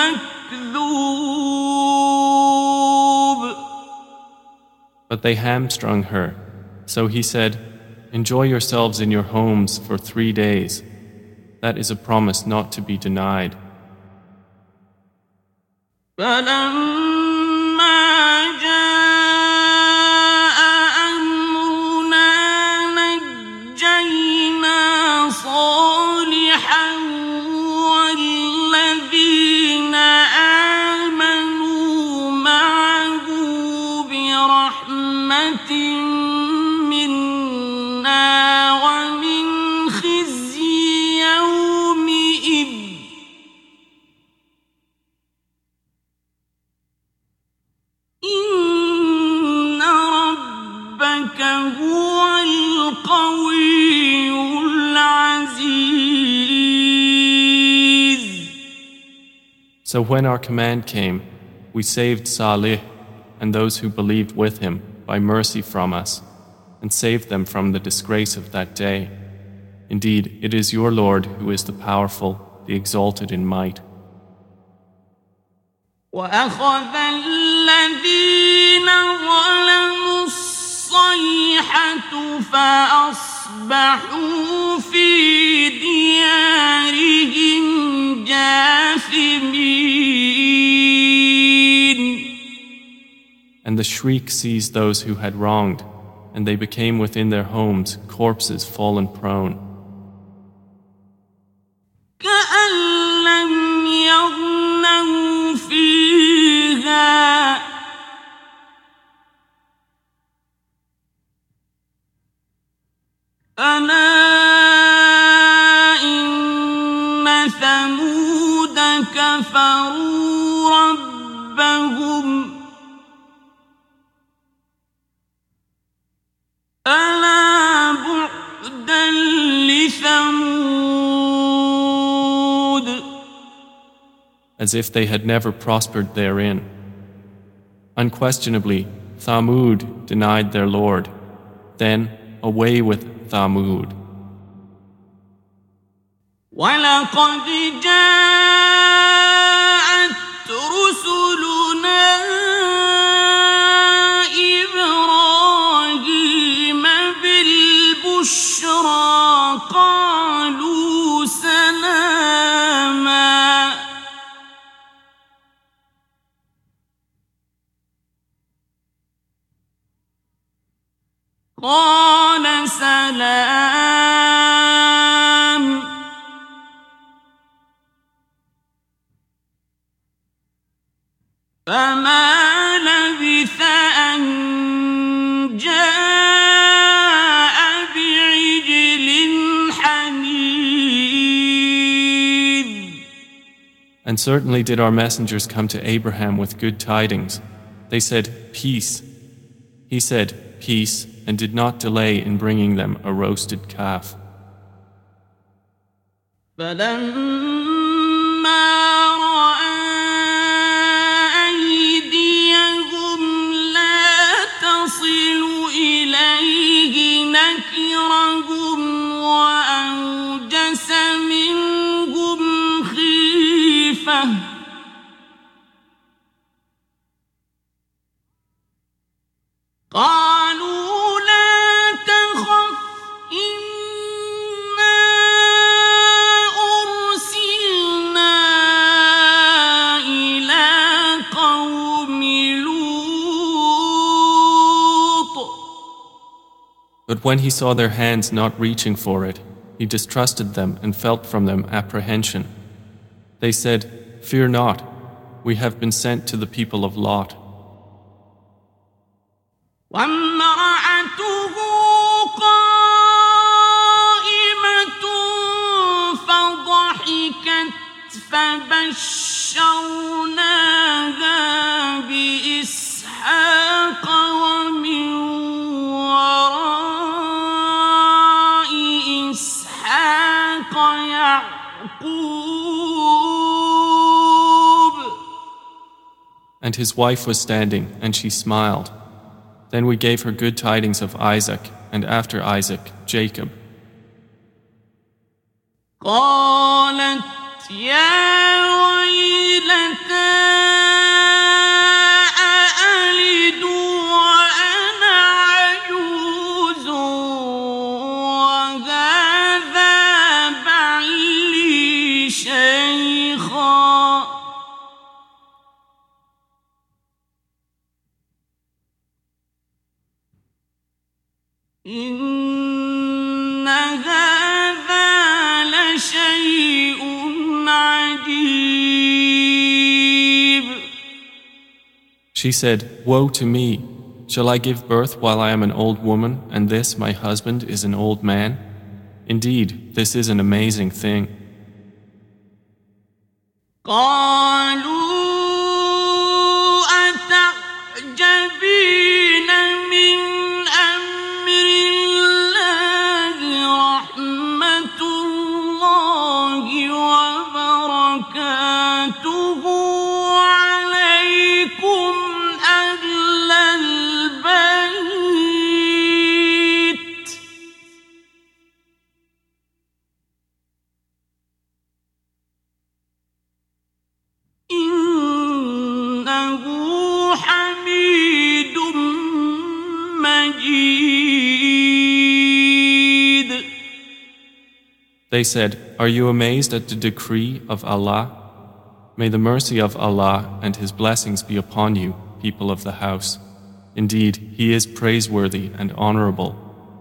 مكذوب. But they hamstrung her. So he said, Enjoy yourselves in your homes for 3 days. That is a promise not to be denied. فلما جاء أمرنا نجينا صالحا والذين آمنوا معه برحمة منا ومن خزي يومئذ إن ربك هو القوي العزيز. So when our command came, we saved Salih and those who believed with him by mercy from us, and saved them from the disgrace of that day. Indeed, it is your Lord who is the powerful, the exalted in might. وأخذ الذين ظلموا الصيحة فأصبحوا في ديارهم جاثمين. And the shriek seized those who had wronged, and they became within their homes corpses fallen prone. كأن لم يغنوا فيها ألا إن ثمود كفروا ربهم ألا بعدا لثمود. As if they had never prospered therein. Unquestionably, Thamud denied their Lord. Then, away with Thamud. وَلَقَدْ جَاءَتْ رُسُلُنَا إِبْرَاهِيمَ بِالْبُشْرَى قَالُوا سَلَامًا قال سلام فما لبث أن جاء بعجل حنيذ. And certainly did our messengers come to Abraham with good tidings. They said, "Peace." He said, "Peace," and did not delay in bringing them a roasted calf. فلما رأى أيديهم لا تصل إليه نكرهم وأوجس منهم خيفة قالوا لا تخف إنا أرسلنا إلى قوم لوط. But when he saw their hands not reaching for it, he distrusted them and felt from them apprehension. They said, "Fear not, we have been sent to the people of Lot." وامرأته قائمة فضحكت فبشرناها بإسحاق ومن وراء إسحاق يعقوب. And his wife was standing, and she smiled. Then we gave her good tidings of Isaac, and after Isaac, Jacob. قالت يا ويلتى أألد وأنا عجوز وهذا بعلي شيخا. إن هذا لشيء عجيب. She said, "Woe to me! Shall I give birth while I am an old woman, and this, my husband, is an old man? Indeed, this is an amazing thing." قالوا أتعجبين من أمر الله رحمة الله وبركاته عليكم أهل البيت إنه حميد مجيد. They said, "Are you amazed at the decree of Allah? May the mercy of Allah and His blessings be upon you, people of the house. Indeed, He is praiseworthy and honorable."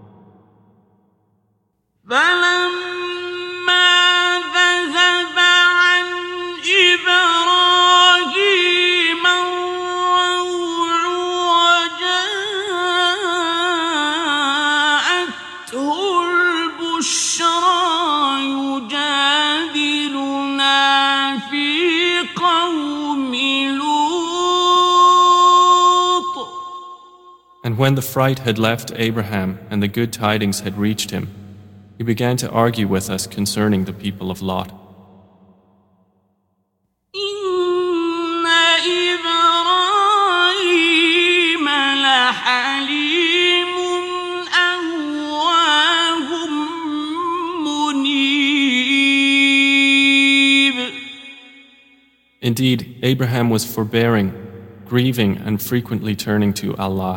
And when the fright had left Abraham and the good tidings had reached him, he began to argue with us concerning the people of Lot. Indeed, Abraham was forbearing, grieving, and frequently turning to Allah.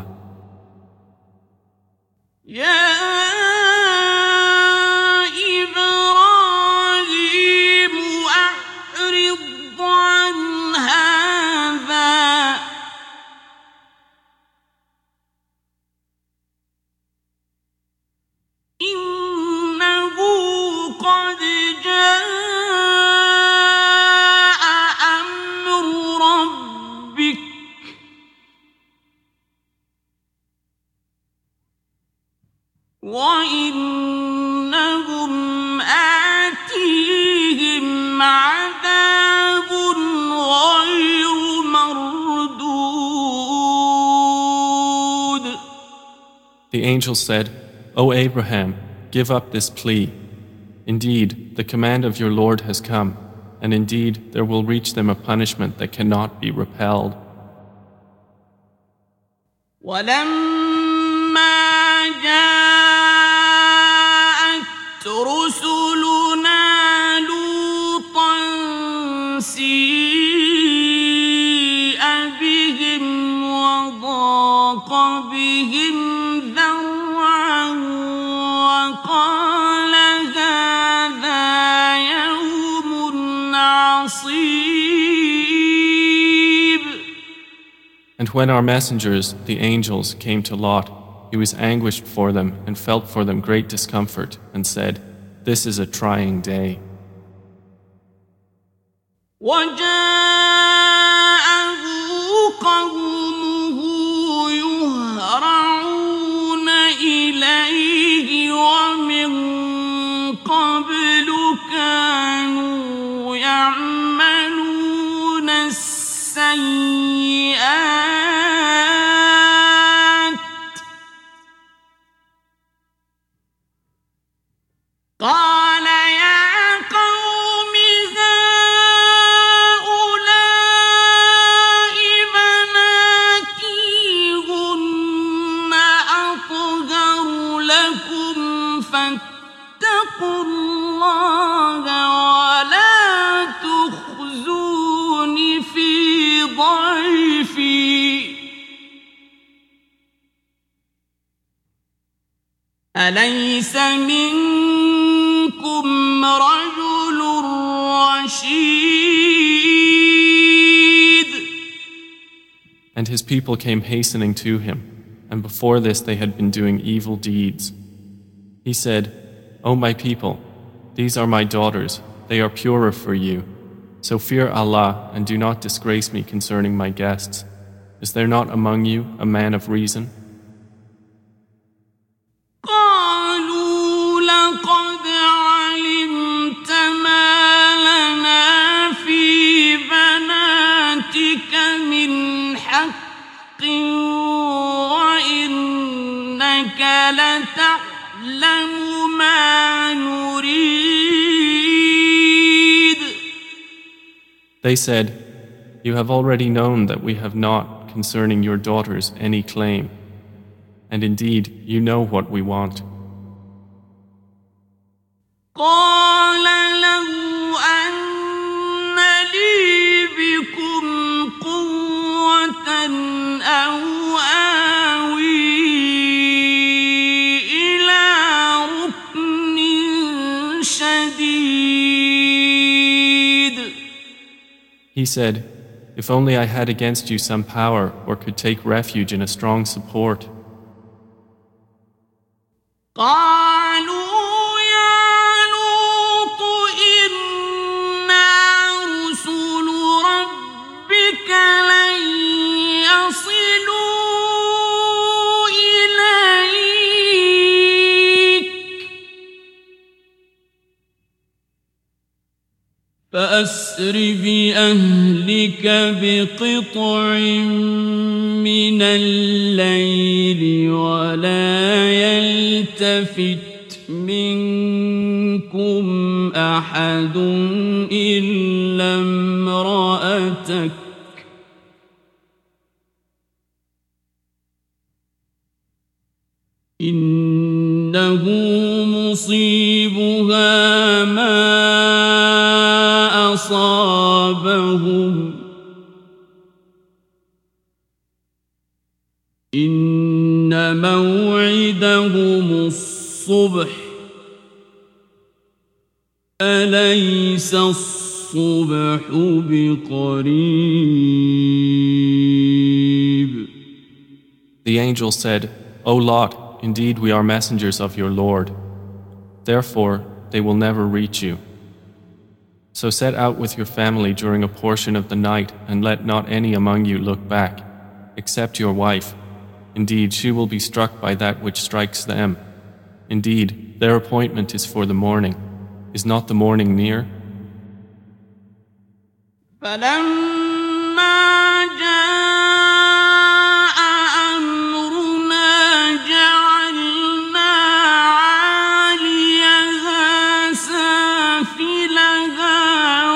وَإِنَّهُمْ آتِيهِمْ عَذَابٌ غَيْرُ مَرْدُودٍ. The angel said, "O Abraham, give up this plea. Indeed, the command of your Lord has come, and indeed there will reach them a punishment that cannot be repelled." رسلنا لوطا سيء بهم وضاق بهم ذرعا وقال هذا يوم عصيب. And when our messengers, the angels, came to Lot, he was anguished for them and felt for them great discomfort and said, "This is a trying day." وَجَاءَهُ قَوْمُهُ يُهْرَعُونَ إِلَيْهِ وَمِن قَبْلُ كَانُوا يَعْمَلُونَ السَّيِّئَاتِ. قال يا قوم هؤلاء بناتي هن أطهر لكم فاتقوا الله ولا تخزون في ضيفي. أليس منكم رجل رشيد. And his people came hastening to him, and before this they had been doing evil deeds. He said, "O my people, these are my daughters, they are purer for you. So fear Allah and do not disgrace me concerning my guests. Is there not among you a man of reason?" وإنك لتعلم ما نريد. They said, "You have already known that we have not concerning your daughters any claim, and indeed you know what we want." قال لو أن لي بكم قوة شديد. He said, "If only I had against you some power or could take refuge in a strong support." قالوا يا لوط إنا رسل ربك لن يصلوا إليك فأسر بأهلك بقطع من الليل ولا يلتفت منكم أحد إلا امرأتك إنه مصيبها ما أصابهم إن موعدهم الصبح أليس الصبح بقريب. The angel said, "O Lot, indeed we are messengers of your Lord. Therefore, they will never reach you. So set out with your family during a portion of the night and let not any among you look back, except your wife. Indeed, she will be struck by that which strikes them. Indeed, their appointment is for the morning. Is not the morning near?" فلما جاء أمرنا جعلنا عاليها سافلها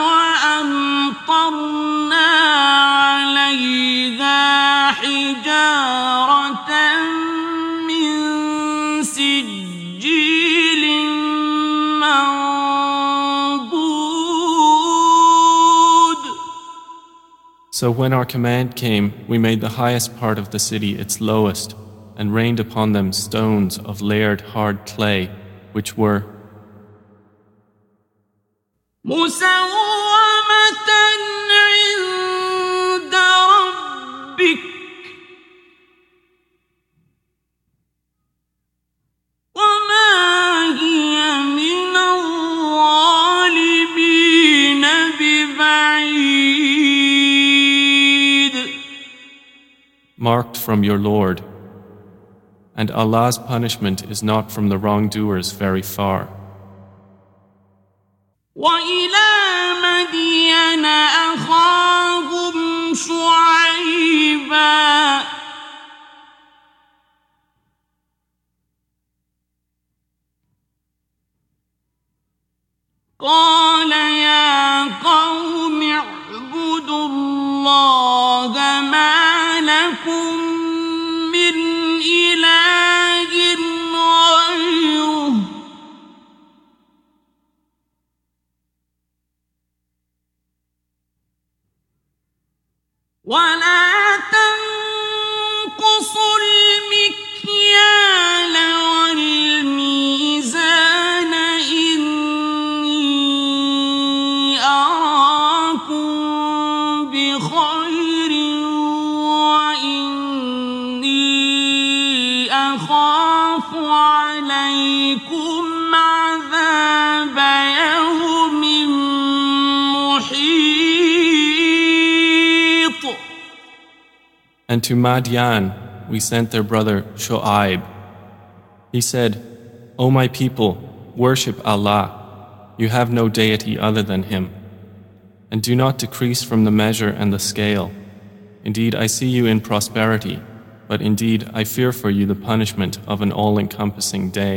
وأمطرنا عليها حجارة من سجيل منضود. So when our command came, we made the highest part of the city its lowest, and rained upon them stones of layered hard clay, which were مسومة عند ربك وما هي من الظالمين ببعيد. marked from your Lord, and Allah's punishment is not from the wrongdoers very far. وإلى مدين أخاهم شعيبا قال يا قوم اعبدوا الله ما لكم من إله غيره ولا تنقصوا المكيال والميزان إني أراكم بخير وإني أخاف عليكم عذاب يوم محيط. And to Madian we sent their brother Shu'aib. He said, "O my people, worship Allah. You have no deity other than Him. And do not decrease from the measure and the scale. Indeed, I see you in prosperity, but indeed I fear for you the punishment of an all-encompassing day."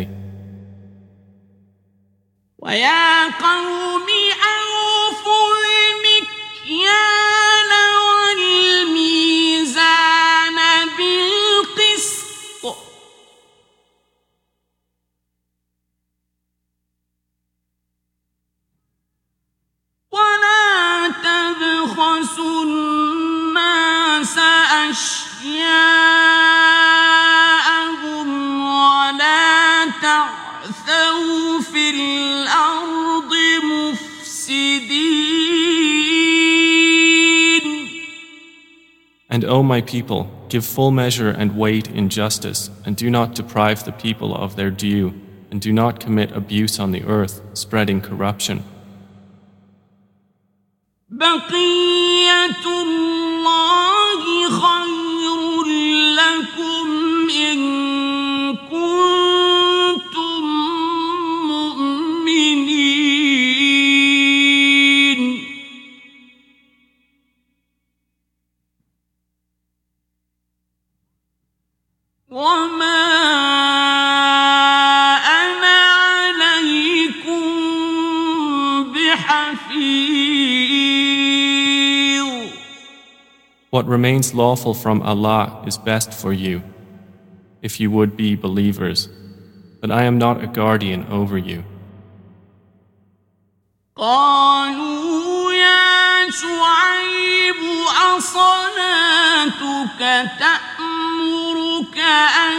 ويا قوم أوفوا المكيال والميزان بالقسط ولا تبخسوا الناس أشياءهم ولا تعثوا في الأرض And O my people, give full measure and weight in justice, and do not deprive the people of their due, and do not commit abuse on the earth, spreading corruption. بقية الله خير لكم إن كنتم مؤمنين وما أنا عليكم بحفيظ. What remains lawful from Allah is best for you, if you would be believers, but I am not a guardian over you. قالوا يا شعيب أصلاتك تأمرك أن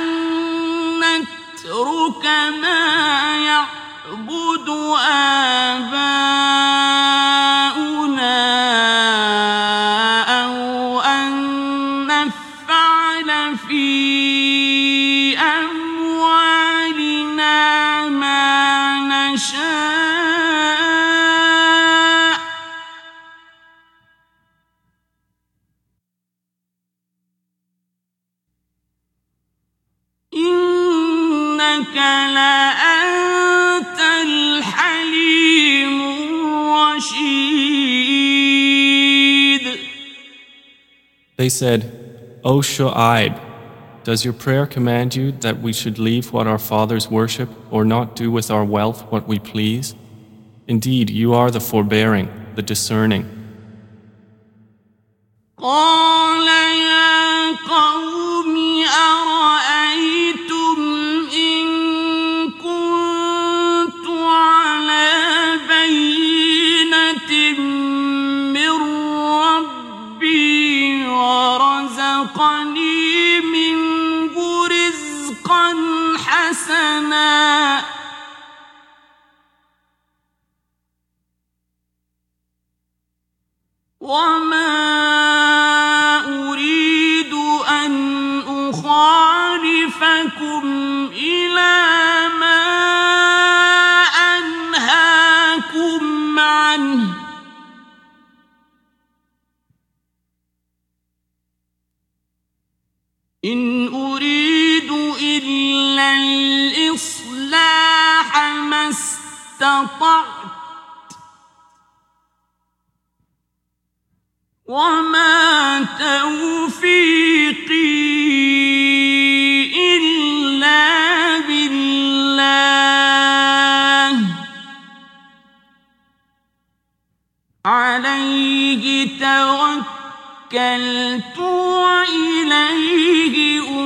نترك ما يعبد آباؤنا أو أن نفعل في أموالنا ما نشاء إنك لأنت الحليم الرشيد. They said, O Shu'aib, does your prayer command you that we should leave what our fathers worship or not do with our wealth what we please? Indeed, you are the forbearing, the discerning. قال يا قوم أرأيتم إن كنت على بينة من ربي ورزقني منه رزقا حسنا وما أريد أن أخالفكم إلى ما أنهاكم عنه إن أريد إلا الإصلاح ما استطعت وما توفيقي إلا بالله عليه توكلت وإليه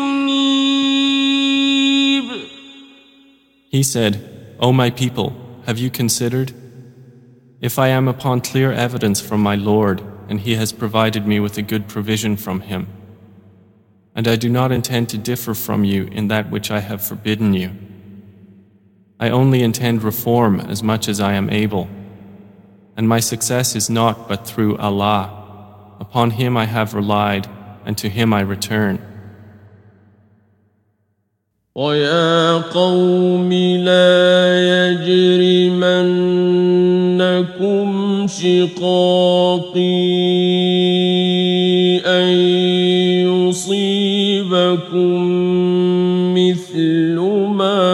أنيب. He said, O my people, have you considered? If I am upon clear evidence from my Lord, and He has provided me with a good provision from Him, and I do not intend to differ from you in that which I have forbidden you. I only intend reform as much as I am able, and my success is not but through Allah. Upon Him I have relied, and to Him I return. وَيَا قَوْمِ لَا يَجْرِمَنَّكُمْ شِقَاقِي أَن يُصِيبَكُم مِّثْلُ مَا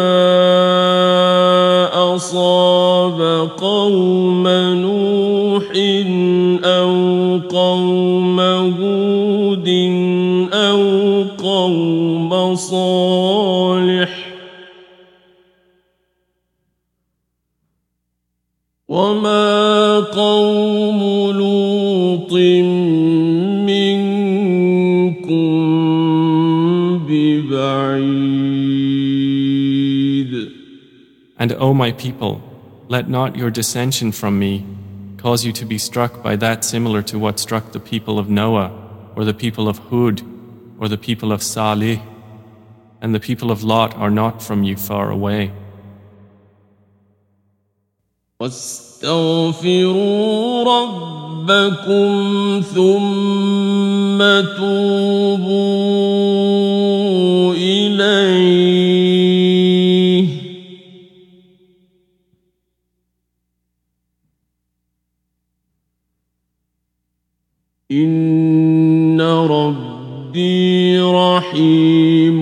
أَصَابَ قَوْمَ نُوحٍ أَوْ قَوْمَ هُودٍ أَوْ قَوْمَ صَالِحٍ وَمَا قَوْمُ لُوطٍ مِّنكُمْ بِبَعِيدٍ. And O my people, let not your dissension from me cause you to be struck by that similar to what struck the people of Noah, or the people of Hud, or the people of Salih, and the people of Lot are not from you far away. واستغفروا ربكم ربكم ثم توبوا إليه إن ربي رحيم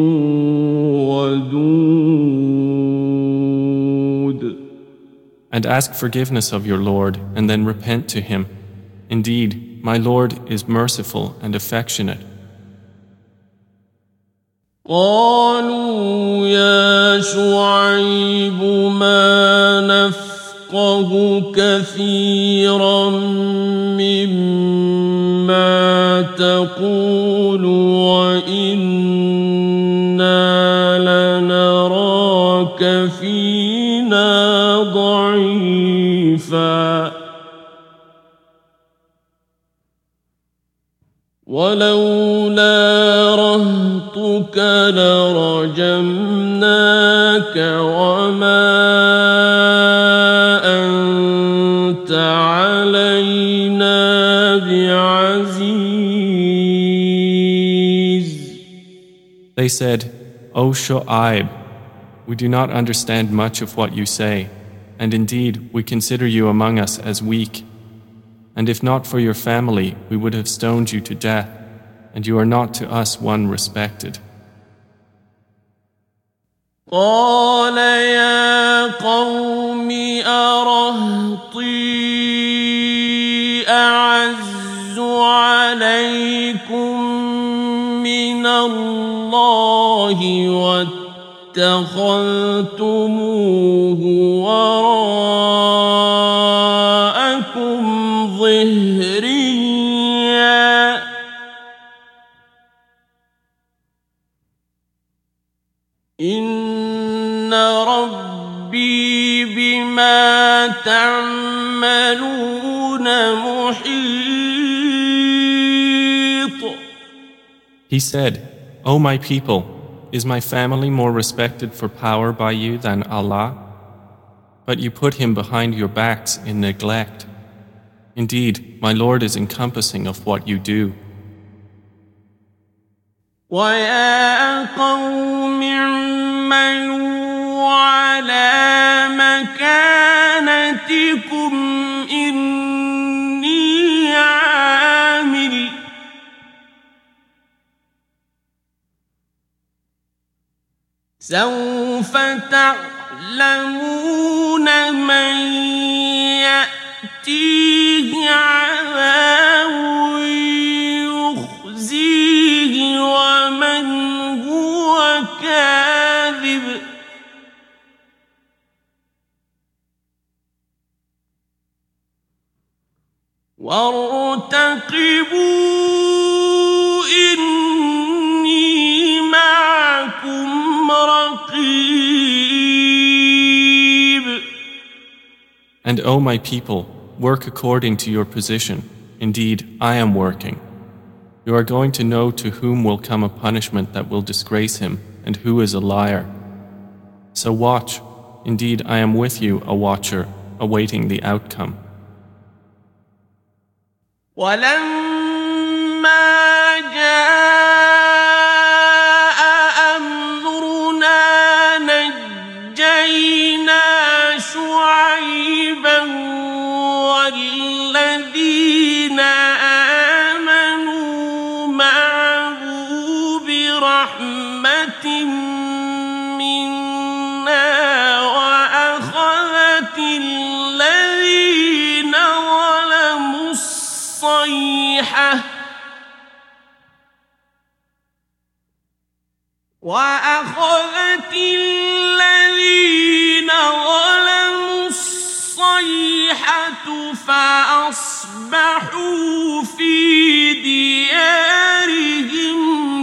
ودود. And ask forgiveness of your Lord, and then repent to Him. Indeed, my Lord is merciful and affectionate. قالوا يا شعيب ما نفقه كثيرا مما تقول وإنا لنراك فينا ضعيفا ولولا رهطك لرجمناك وما أنت علينا بعزيز. They said, O Shu'aib, we do not understand much of what you say, and indeed we consider you among us as weak. And if not for your family, we would have stoned you to death, and you are not to us one respected. قال يا قوم أرهطي أعز عليكم من الله واتخذتموه وراءكم ظهريا إن ربي بما تعملون محيط. He said, O my people, is my family more respected for power by you than Allah? But you put him behind your backs in neglect. Indeed, my Lord is encompassing of what you do. وَيَا قَوْمِ اعْمَلُوا عَلَى مَكَانَتِكُمْ إِنِّي عَامِلٌ سَوْفَ تَعْلَمُونَ مَن يَأْتِيهِ عَذَابٌ يُخْزِيهِ وَمَنْ هُوَ كَاذِبٌ وَارْتَقِبُوا إِنِّي مَعَكُمْ رَقِيبٌ. And O my people, work according to your position. Indeed, I am working. You are going to know to whom will come a punishment that will disgrace him and who is a liar. So watch. Indeed, I am with you, a watcher, awaiting the outcome. وَلَمَّا جَاءَ أَمْرُنَا نَجَّيْنَا شُعَيْبًا وَالَّذِينَ آمَنُوا مَعَهُ بِرَحْمَةٍ مِّنَّا وَأَخَذَتِ الَّذِينَ ظَلَمُوا الصَّيْحَةُ فَأَصْبَحُوا فِي دِيَارِهِمْ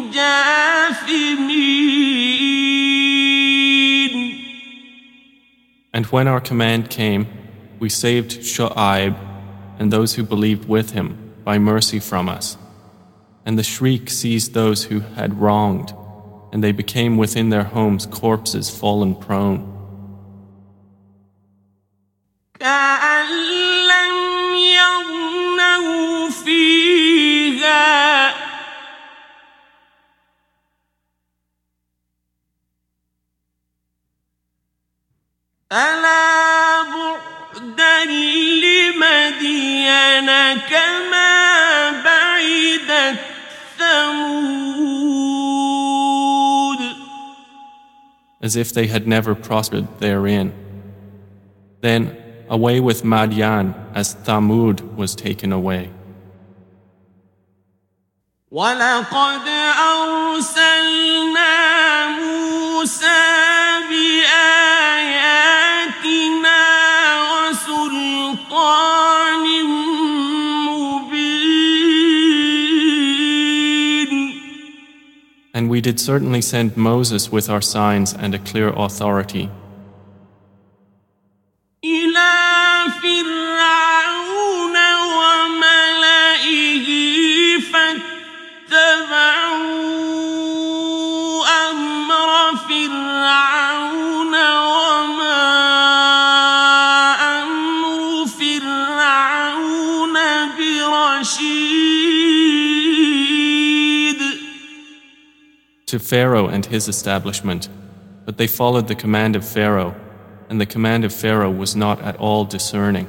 جَاثِمِينَ. And when our command came, we saved Shu'aib and those who believed with him by mercy from us. And the shriek seized those who had wronged, and they became within their homes corpses fallen prone. كَأَن لَّمْ يَغْنَوْا as if they had never prospered therein. Then away with Madian as Thamud was taken away. وَلَقَدْ أَرْسَلْنَا مُوسَى بِآيَاتِنَا وَسُلْطَانٍ مُبِينٍ. And we did certainly send Moses with our signs and a clear authority. إِلَى فِرْعَوْنَ وَمَلَئِهِ فَاتَّبَعُوا أَمْرَ فِرْعَوْنَ وَمَا أَمْرُ فِرْعَوْنَ بِرَشِيدٍ. To Pharaoh and his establishment, but they followed the command of Pharaoh, and the command of Pharaoh was not at all discerning.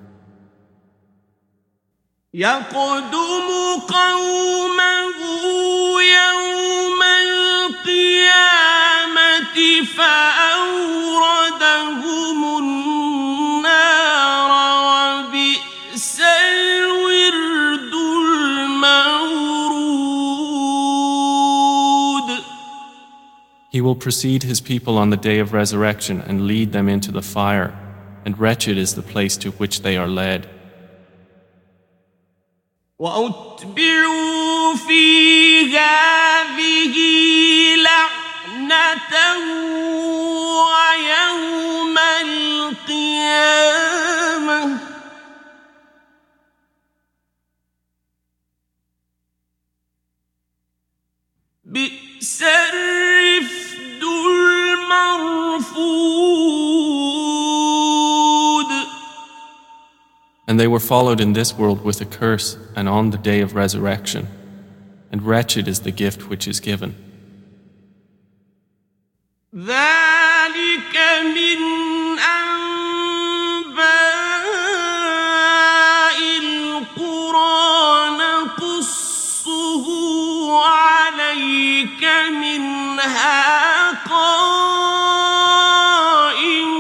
يَقْدُمُ قَوْمَهُ يَوْمَ الْقِيَامَةِ فَأَوْرَدَهُمُ النَّارَ وَبِئْسَ الْوِرْدُ الْمَوْرُودُ. He will precede his people on the day of resurrection and lead them into the fire, and wretched is the place to which they are led. وَأُتْبِعُوا فِي هَٰذِهِ لَعْنَةً وَيَوْمَ الْقِيَامَةِ بِئْسَ الرِّفْدُ الْمَرْفُودُ. And they were followed in this world with a curse and on the day of resurrection, and wretched is the gift which is given. ذَلِكَ مِنْ أَنْبَاءِ الْقُرَىٰ نَقُصُّهُ عَلَيْكَ مِنْهَا قَائِمٌ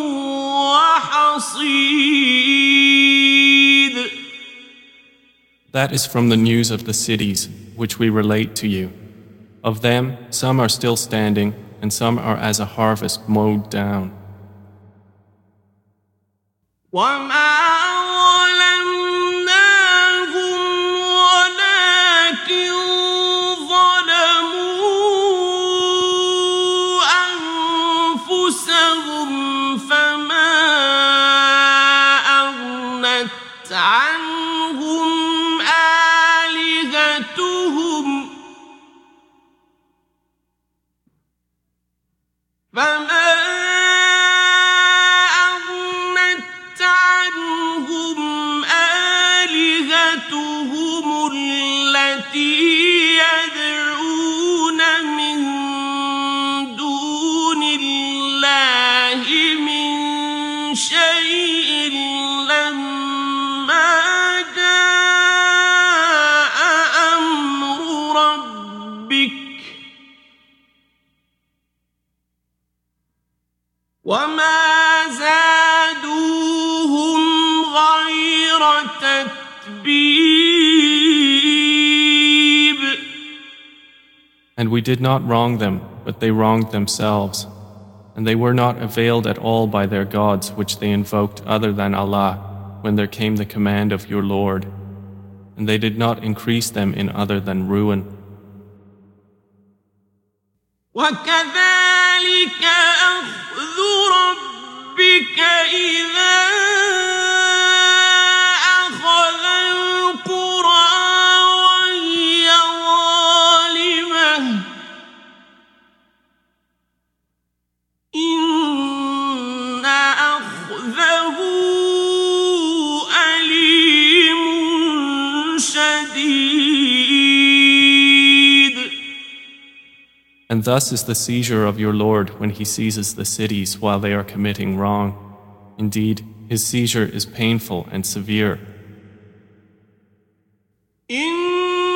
وَحَصِيدٌ. That is from the news of the cities which we relate to you. Of them, some are still standing, and some are as a harvest mowed down. وَمَا ظَلَمْنَاهُمْ وَلَٰكِن ظَلَمُوا أَنفُسَهُمْ فَمَا أَغْنَتْ عَنْهُمْ آلِهَتُهُمْ التي يدعون من دون الله من شيء لما جاء أمر ربك وما زادوهم غير تتبيب. And we did not wrong them, but they wronged themselves. And they were not availed at all by their gods which they invoked other than Allah when there came the command of your Lord. And they did not increase them in other than ruin. وَكَذَلِكَ أَخْذُ رَبِّكَ إِذَا أَخَذَ الْقُرَىٰ وَهِيَ ظَالِمَةٌ إِنَّ أَخْذَهُ أَلِيمٌ شَدِيدٌ. And thus is the seizure of your Lord when he seizes the cities while they are committing wrong. Indeed, his seizure is painful and severe.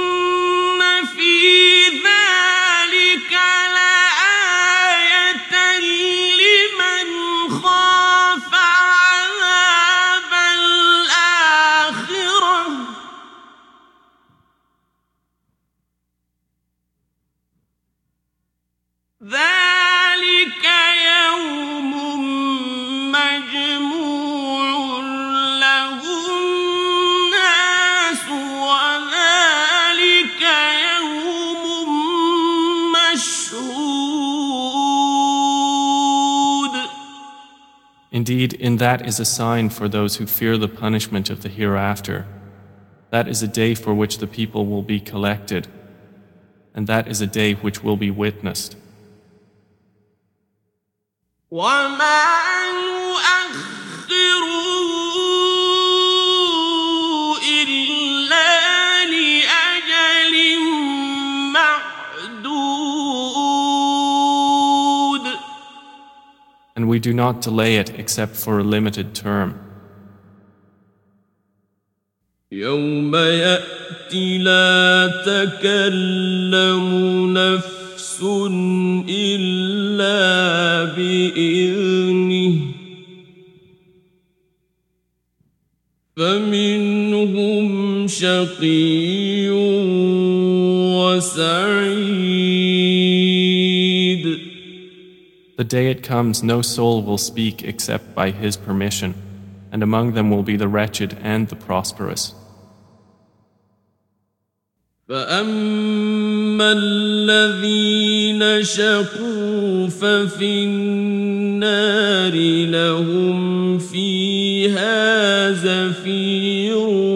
إِنَّ فِي ذَلِكَ لَآيَةً Indeed, in that is a sign for those who fear the punishment of the hereafter. That is a day for which the people will be collected, and that is a day which will be witnessed. And we do not delay it except for a limited term. يوم يأتي لا تكلم نفس إلا بإذنه فمنهم شقي وسعيد. The day it comes, no soul will speak except by His permission, and among them will be the wretched and the prosperous. فأما الذين شقوا ففي النار لهم فيها زفير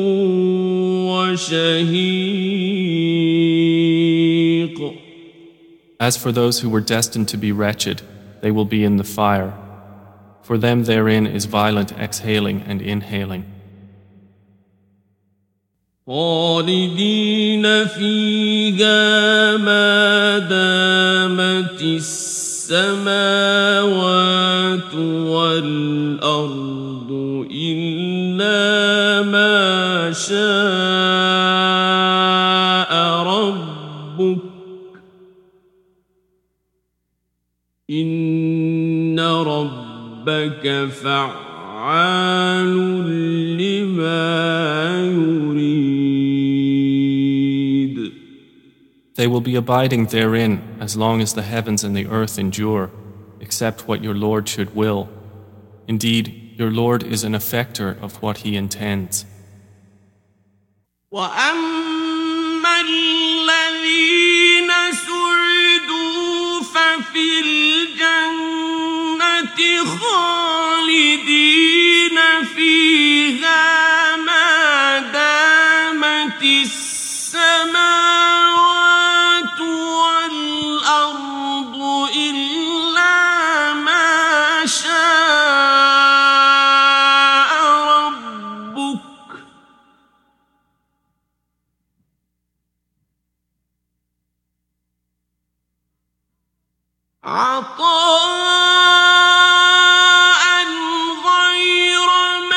وشهيق. As for those who were destined to be wretched, they will be in the fire. For them therein is violent exhaling and inhaling. خالدين فيها ما دامت السماوات والأرض إلا ما شاء ربك إن ربك فعال لما يريد. They will be abiding therein as long as the heavens and the earth endure, except what your Lord should will. Indeed, your Lord is an effector of what He intends. وَأَمَّا الَّذِينَ سُعِدُوا فَفِي الْجَنَّةِ خَالِدِينَ فِيهَا مَا دَامَتِ السَّمَاوَاتُ وَالْأَرْضُ إِلَّا مَا شَاءَ رَبُّكَ عطاء غير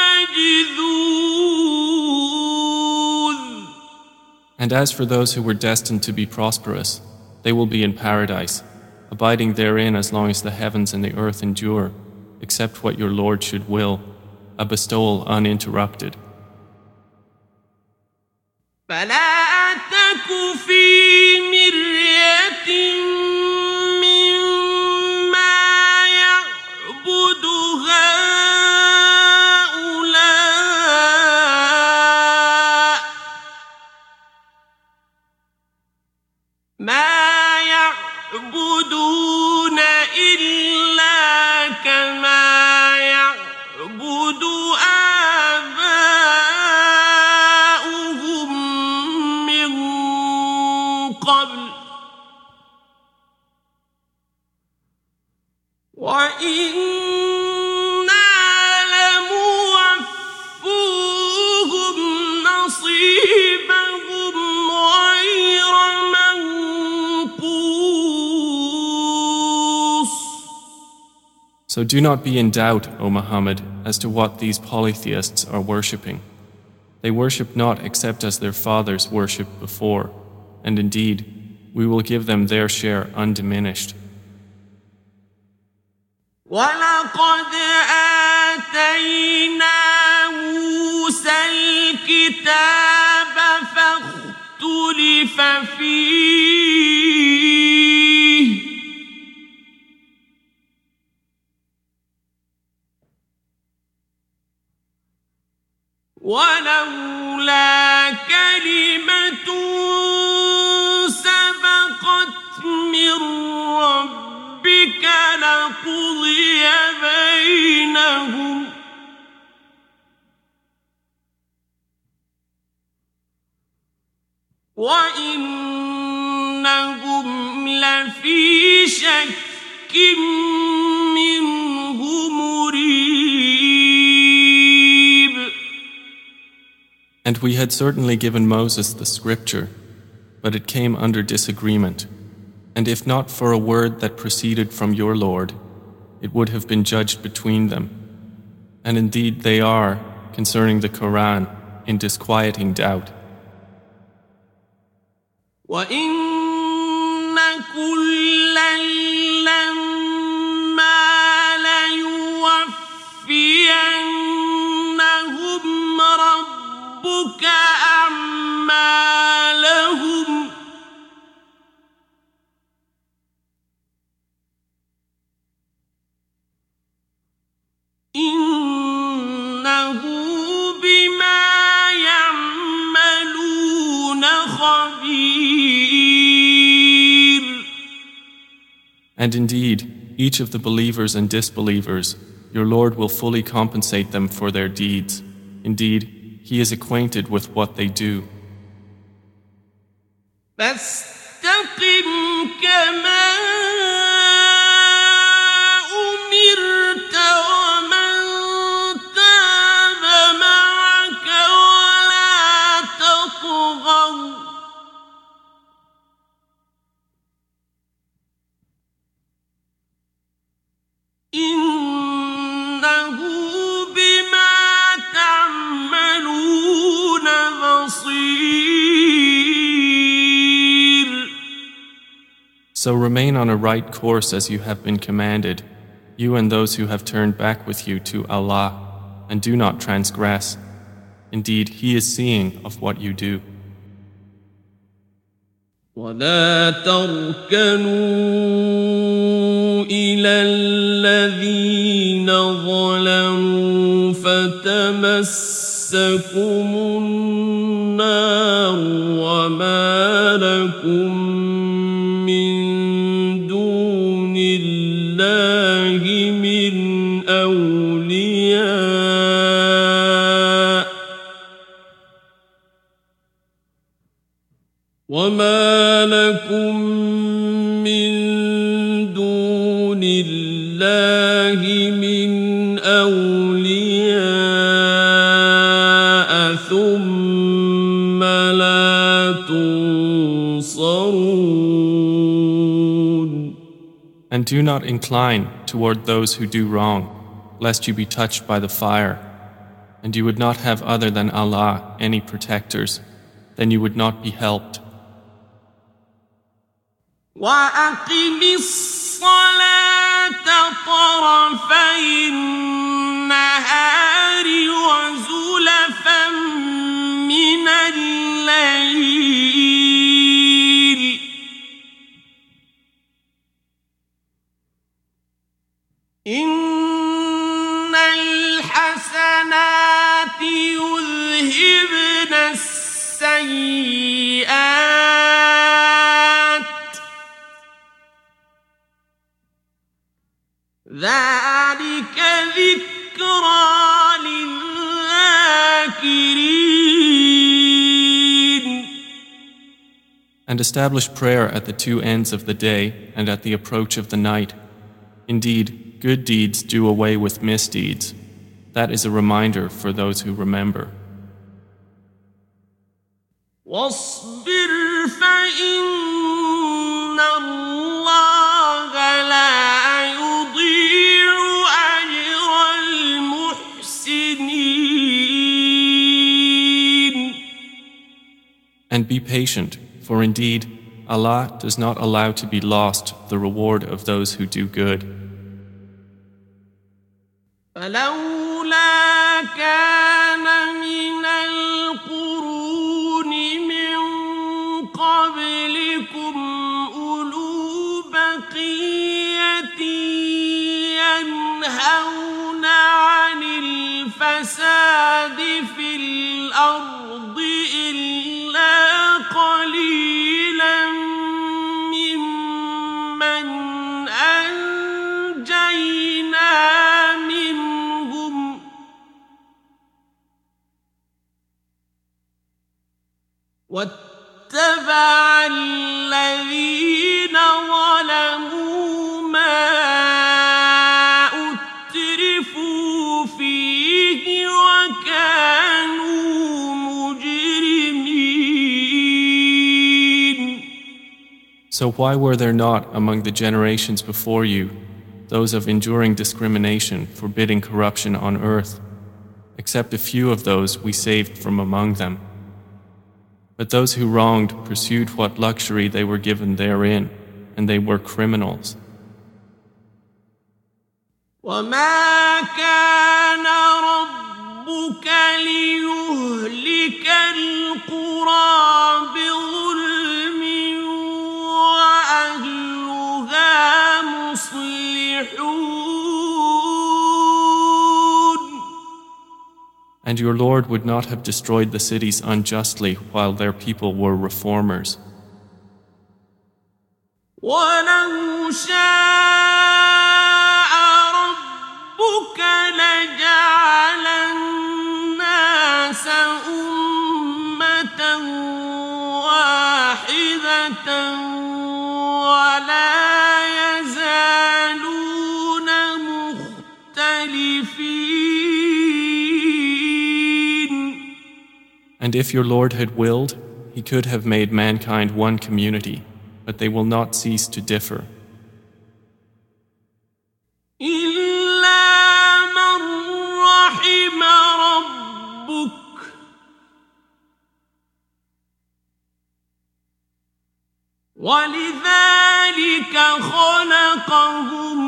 مجذوذ. And as for those who were destined to be prosperous, they will be in paradise, abiding therein as long as the heavens and the earth endure, except what your Lord should will, a bestowal uninterrupted. فلا تك في مرية مما يعبد هؤلاء ما يعبدون إلا كما يعبد آباؤهم من قبل وإنا لموفوهم نصيبهم غير منقوص. So do not be in doubt, O Muhammad, as to what these polytheists are worshipping. They worship not except as their fathers worshipped before, and indeed, we will give them their share undiminished. ولقد آتينا موسى الكتاب فاختلف فيه ولولا كلمة سبقت من ربك لقضي بينهم بينهم وإنهم لفي شك منه مريب. And we had certainly given Moses the scripture, but it came under disagreement. And if not for a word that proceeded from your Lord, it would have been judged between them. And indeed they are, concerning the Quran, in disquieting doubt. وَإِنَّ كُلًّا لَّمَّا لَيُوَفِّيَنَّهُمْ رَبُّكَ أَعْمَالَهُمْ إِنَّهُ بِمَا يَعْمَلُونَ خَبِيرٌ. And indeed, each of the believers and disbelievers, your Lord will fully compensate them for their deeds. Indeed, He is acquainted with what they do. فاستقم كما أمرت ومن تاب معك ولا تطغوا إنه بما تعملون بصير. So remain on a right course as you have been commanded, you and those who have turned back with you to Allah, and do not transgress. Indeed, He is seeing of what you do. ولا تركنوا إلى الذين ظلموا فتمسكم النار وما لكم من دون الله من أولياء وما لكم من دون الله من أولياء ثم لا تنصرون. And do not incline toward those who do wrong, lest you be touched by the fire. And you would not have other than Allah any protectors, then you would not be helped. وأقم الصلاة طرفي النهار وزلفا من الليل إن الحسنات يذهبن السيئات ذلك ذكرى للذاكرين. And establish prayer at the two ends of the day and at the approach of the night. Indeed, good deeds do away with misdeeds. That is a reminder for those who remember. واصبر فإن الله لا يضيع أجر المحسنين. And be patient, for indeed, Allah does not allow to be lost the reward of those who do good. فلولا كان من القرون من قبلكم أولو بقية ينهون عن الفساد في الأرض إلا قليلا ممن أنجينا منهم واتبع الذين ظلموا ما أترفوا فيه وكانوا مجرمين. So why were there not among the generations before you those of enduring discrimination, forbidding corruption on earth, except a few of those we saved from among them? But those who wronged pursued what luxury they were given therein, and they were criminals. وَمَا كَانَ رَبُّكَ لِيُهْلِكَ الْقُرَىٰ بِظُلْمٍ وَأَهْلُهَا مُصْلِحُونَ. And your Lord would not have destroyed the cities unjustly while their people were reformers. وَلَوْ شَاءَ رَبُّكَ لَجَعَلَ النَّاسَ أُمَّةً وَاحِدَةً وَلَا يَزَالُونَ مُخْتَلِفِينَ. And if your Lord had willed, He could have made mankind one community, but they will not cease to differ. إِلَّا مَن رَّحِمَ رَبُّكَ وَلِذَلِكَ خَلَقَهُمْ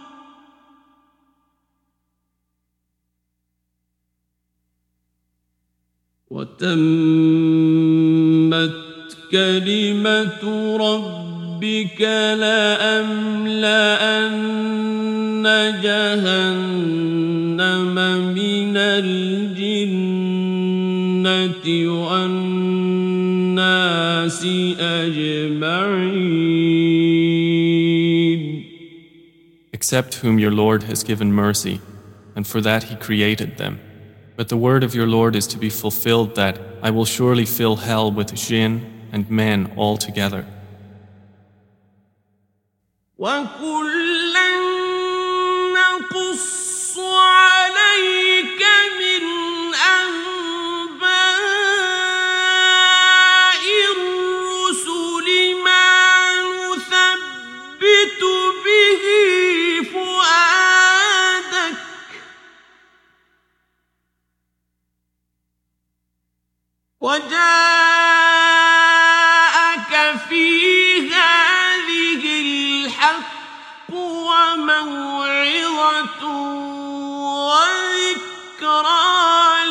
وَتَمَّتْ كَلِمَةُ رَبِّكَ لَأَمْلَأَنَّ جَهَنَّمَ مِنَ الْجِنَّةِ وَالنَّاسِ أَجْمَعِينَ. Except whom your Lord has given mercy, and for that He created them. But the word of your Lord is to be fulfilled that I will surely fill hell with jinn and men all together. وَكُلًّا نَّقُصُّ عَلَيْكَ مِنْ أَنبَاءِ الرُّسُلِ مَا نُثَبِّتُ بِهِ فُؤَادَكَ وَجَاءَكَ فِي هَٰذِهِ الْحَقُّ وَمَوْعِظَةٌ وَذِكْرَىٰ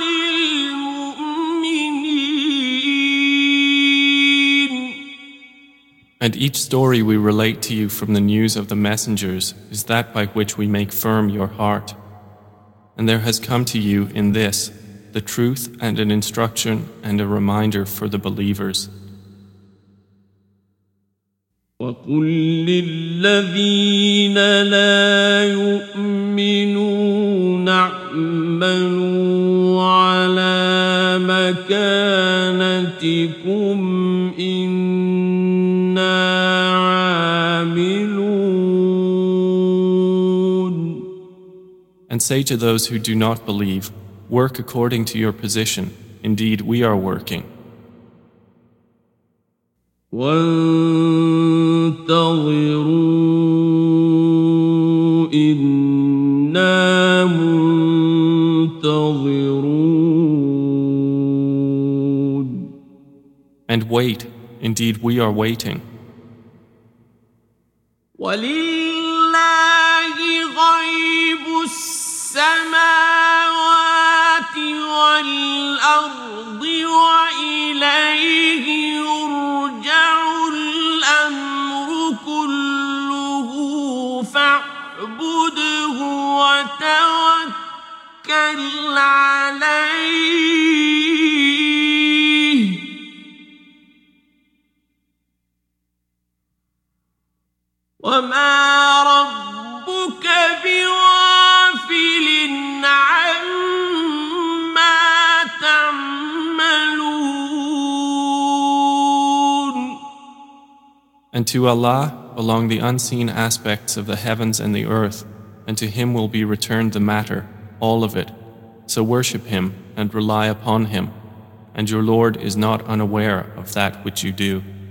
لِلْمُؤْمِنِينَ. And each story we relate to you from the news of the messengers is that by which we make firm your heart. And there has come to you in this the truth and an instruction and a reminder for the believers. وَقُل لِّلَّذِينَ لَا يُؤْمِنُونَ اعْمَلُوا عَلَىٰ مَكَانَتِكُمْ إِنَّا عَامِلُونَ. And say to those who do not believe, work according to your position. Indeed, we are working. وَانتَظِرُوا إِنَّا مُنتَظِرُونَ. And wait, indeed we are waiting. وَلِلَّهِ غَيْبُ السَّمَاوَاتِ وَالْأَرْضِ وَإِلَيْهِ يُرْجَعُ الْأَمْرُ كُلُّهُ فَاعْبُدْهُ وَتَوَكَّلْ عَلَيْهِ وَمَا رَبُّكَ بِغَافِلٍ عَمَّا تَعْمَلُونَ. And to Allah belong the unseen aspects of the heavens and the earth, and to Him will be returned the matter, all of it. So worship Him and rely upon Him, and your Lord is not unaware of that which you do.